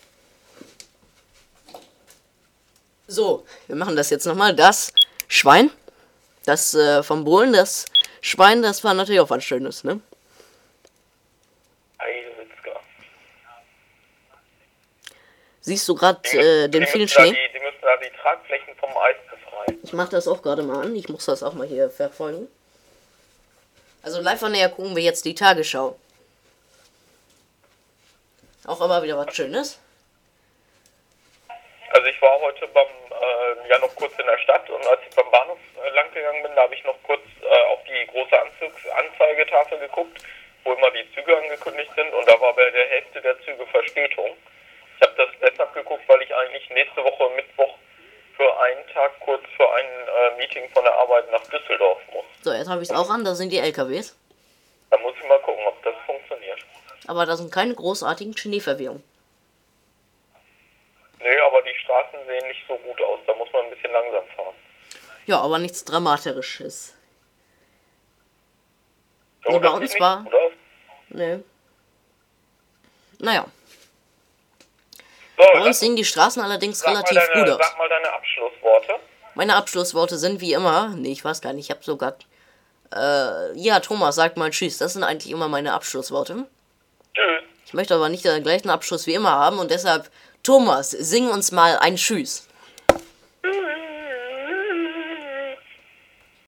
So, wir machen das jetzt nochmal. Das Schwein, das vom Bohlen, das Schwein, das war natürlich auch was Schönes, ne? Heidewitzka. Siehst du gerade den vielen müssen da Schnee? die müssen da die Tragflächen vom Eis befreien. Ich mache das auch gerade mal an. Ich muss das auch mal hier verfolgen. Also live on air gucken wir jetzt die Tagesschau. Auch immer wieder was Schönes. Also ich war heute ja noch kurz in der Stadt und als ich beim Bahnhof lang gegangen bin, da habe ich noch kurz auf die große Anzeigetafel geguckt, wo immer die Züge angekündigt sind und da war bei der Hälfte der Züge Verspätung. Ich habe das deshalb geguckt, weil ich eigentlich nächste Woche Mittwoch für einen Tag kurz für ein Meeting von der Arbeit nach Düsseldorf muss. So, jetzt habe ich es auch an, da sind die LKWs. Da muss ich mal gucken, ob das funktioniert. Aber da sind keine großartigen Schneeverwehungen. Nee, aber die Straßen sehen nicht so gut aus, da muss man ein bisschen langsam fahren. Ja, aber nichts Dramatisches. So, Nee, bei das uns sieht war- nicht gut aus. Nee. Naja, So, bei uns sehen die Straßen allerdings relativ gut aus. Sag mal deine Abschlussworte. Meine Abschlussworte sind wie immer. Nee, ich weiß gar nicht, ich habe sogar. Ja, Thomas, sagt mal Tschüss. Das sind eigentlich immer meine Abschlussworte. Tschüss. Ich möchte aber nicht den gleichen Abschluss wie immer haben und deshalb, Thomas, sing uns mal ein Tschüss.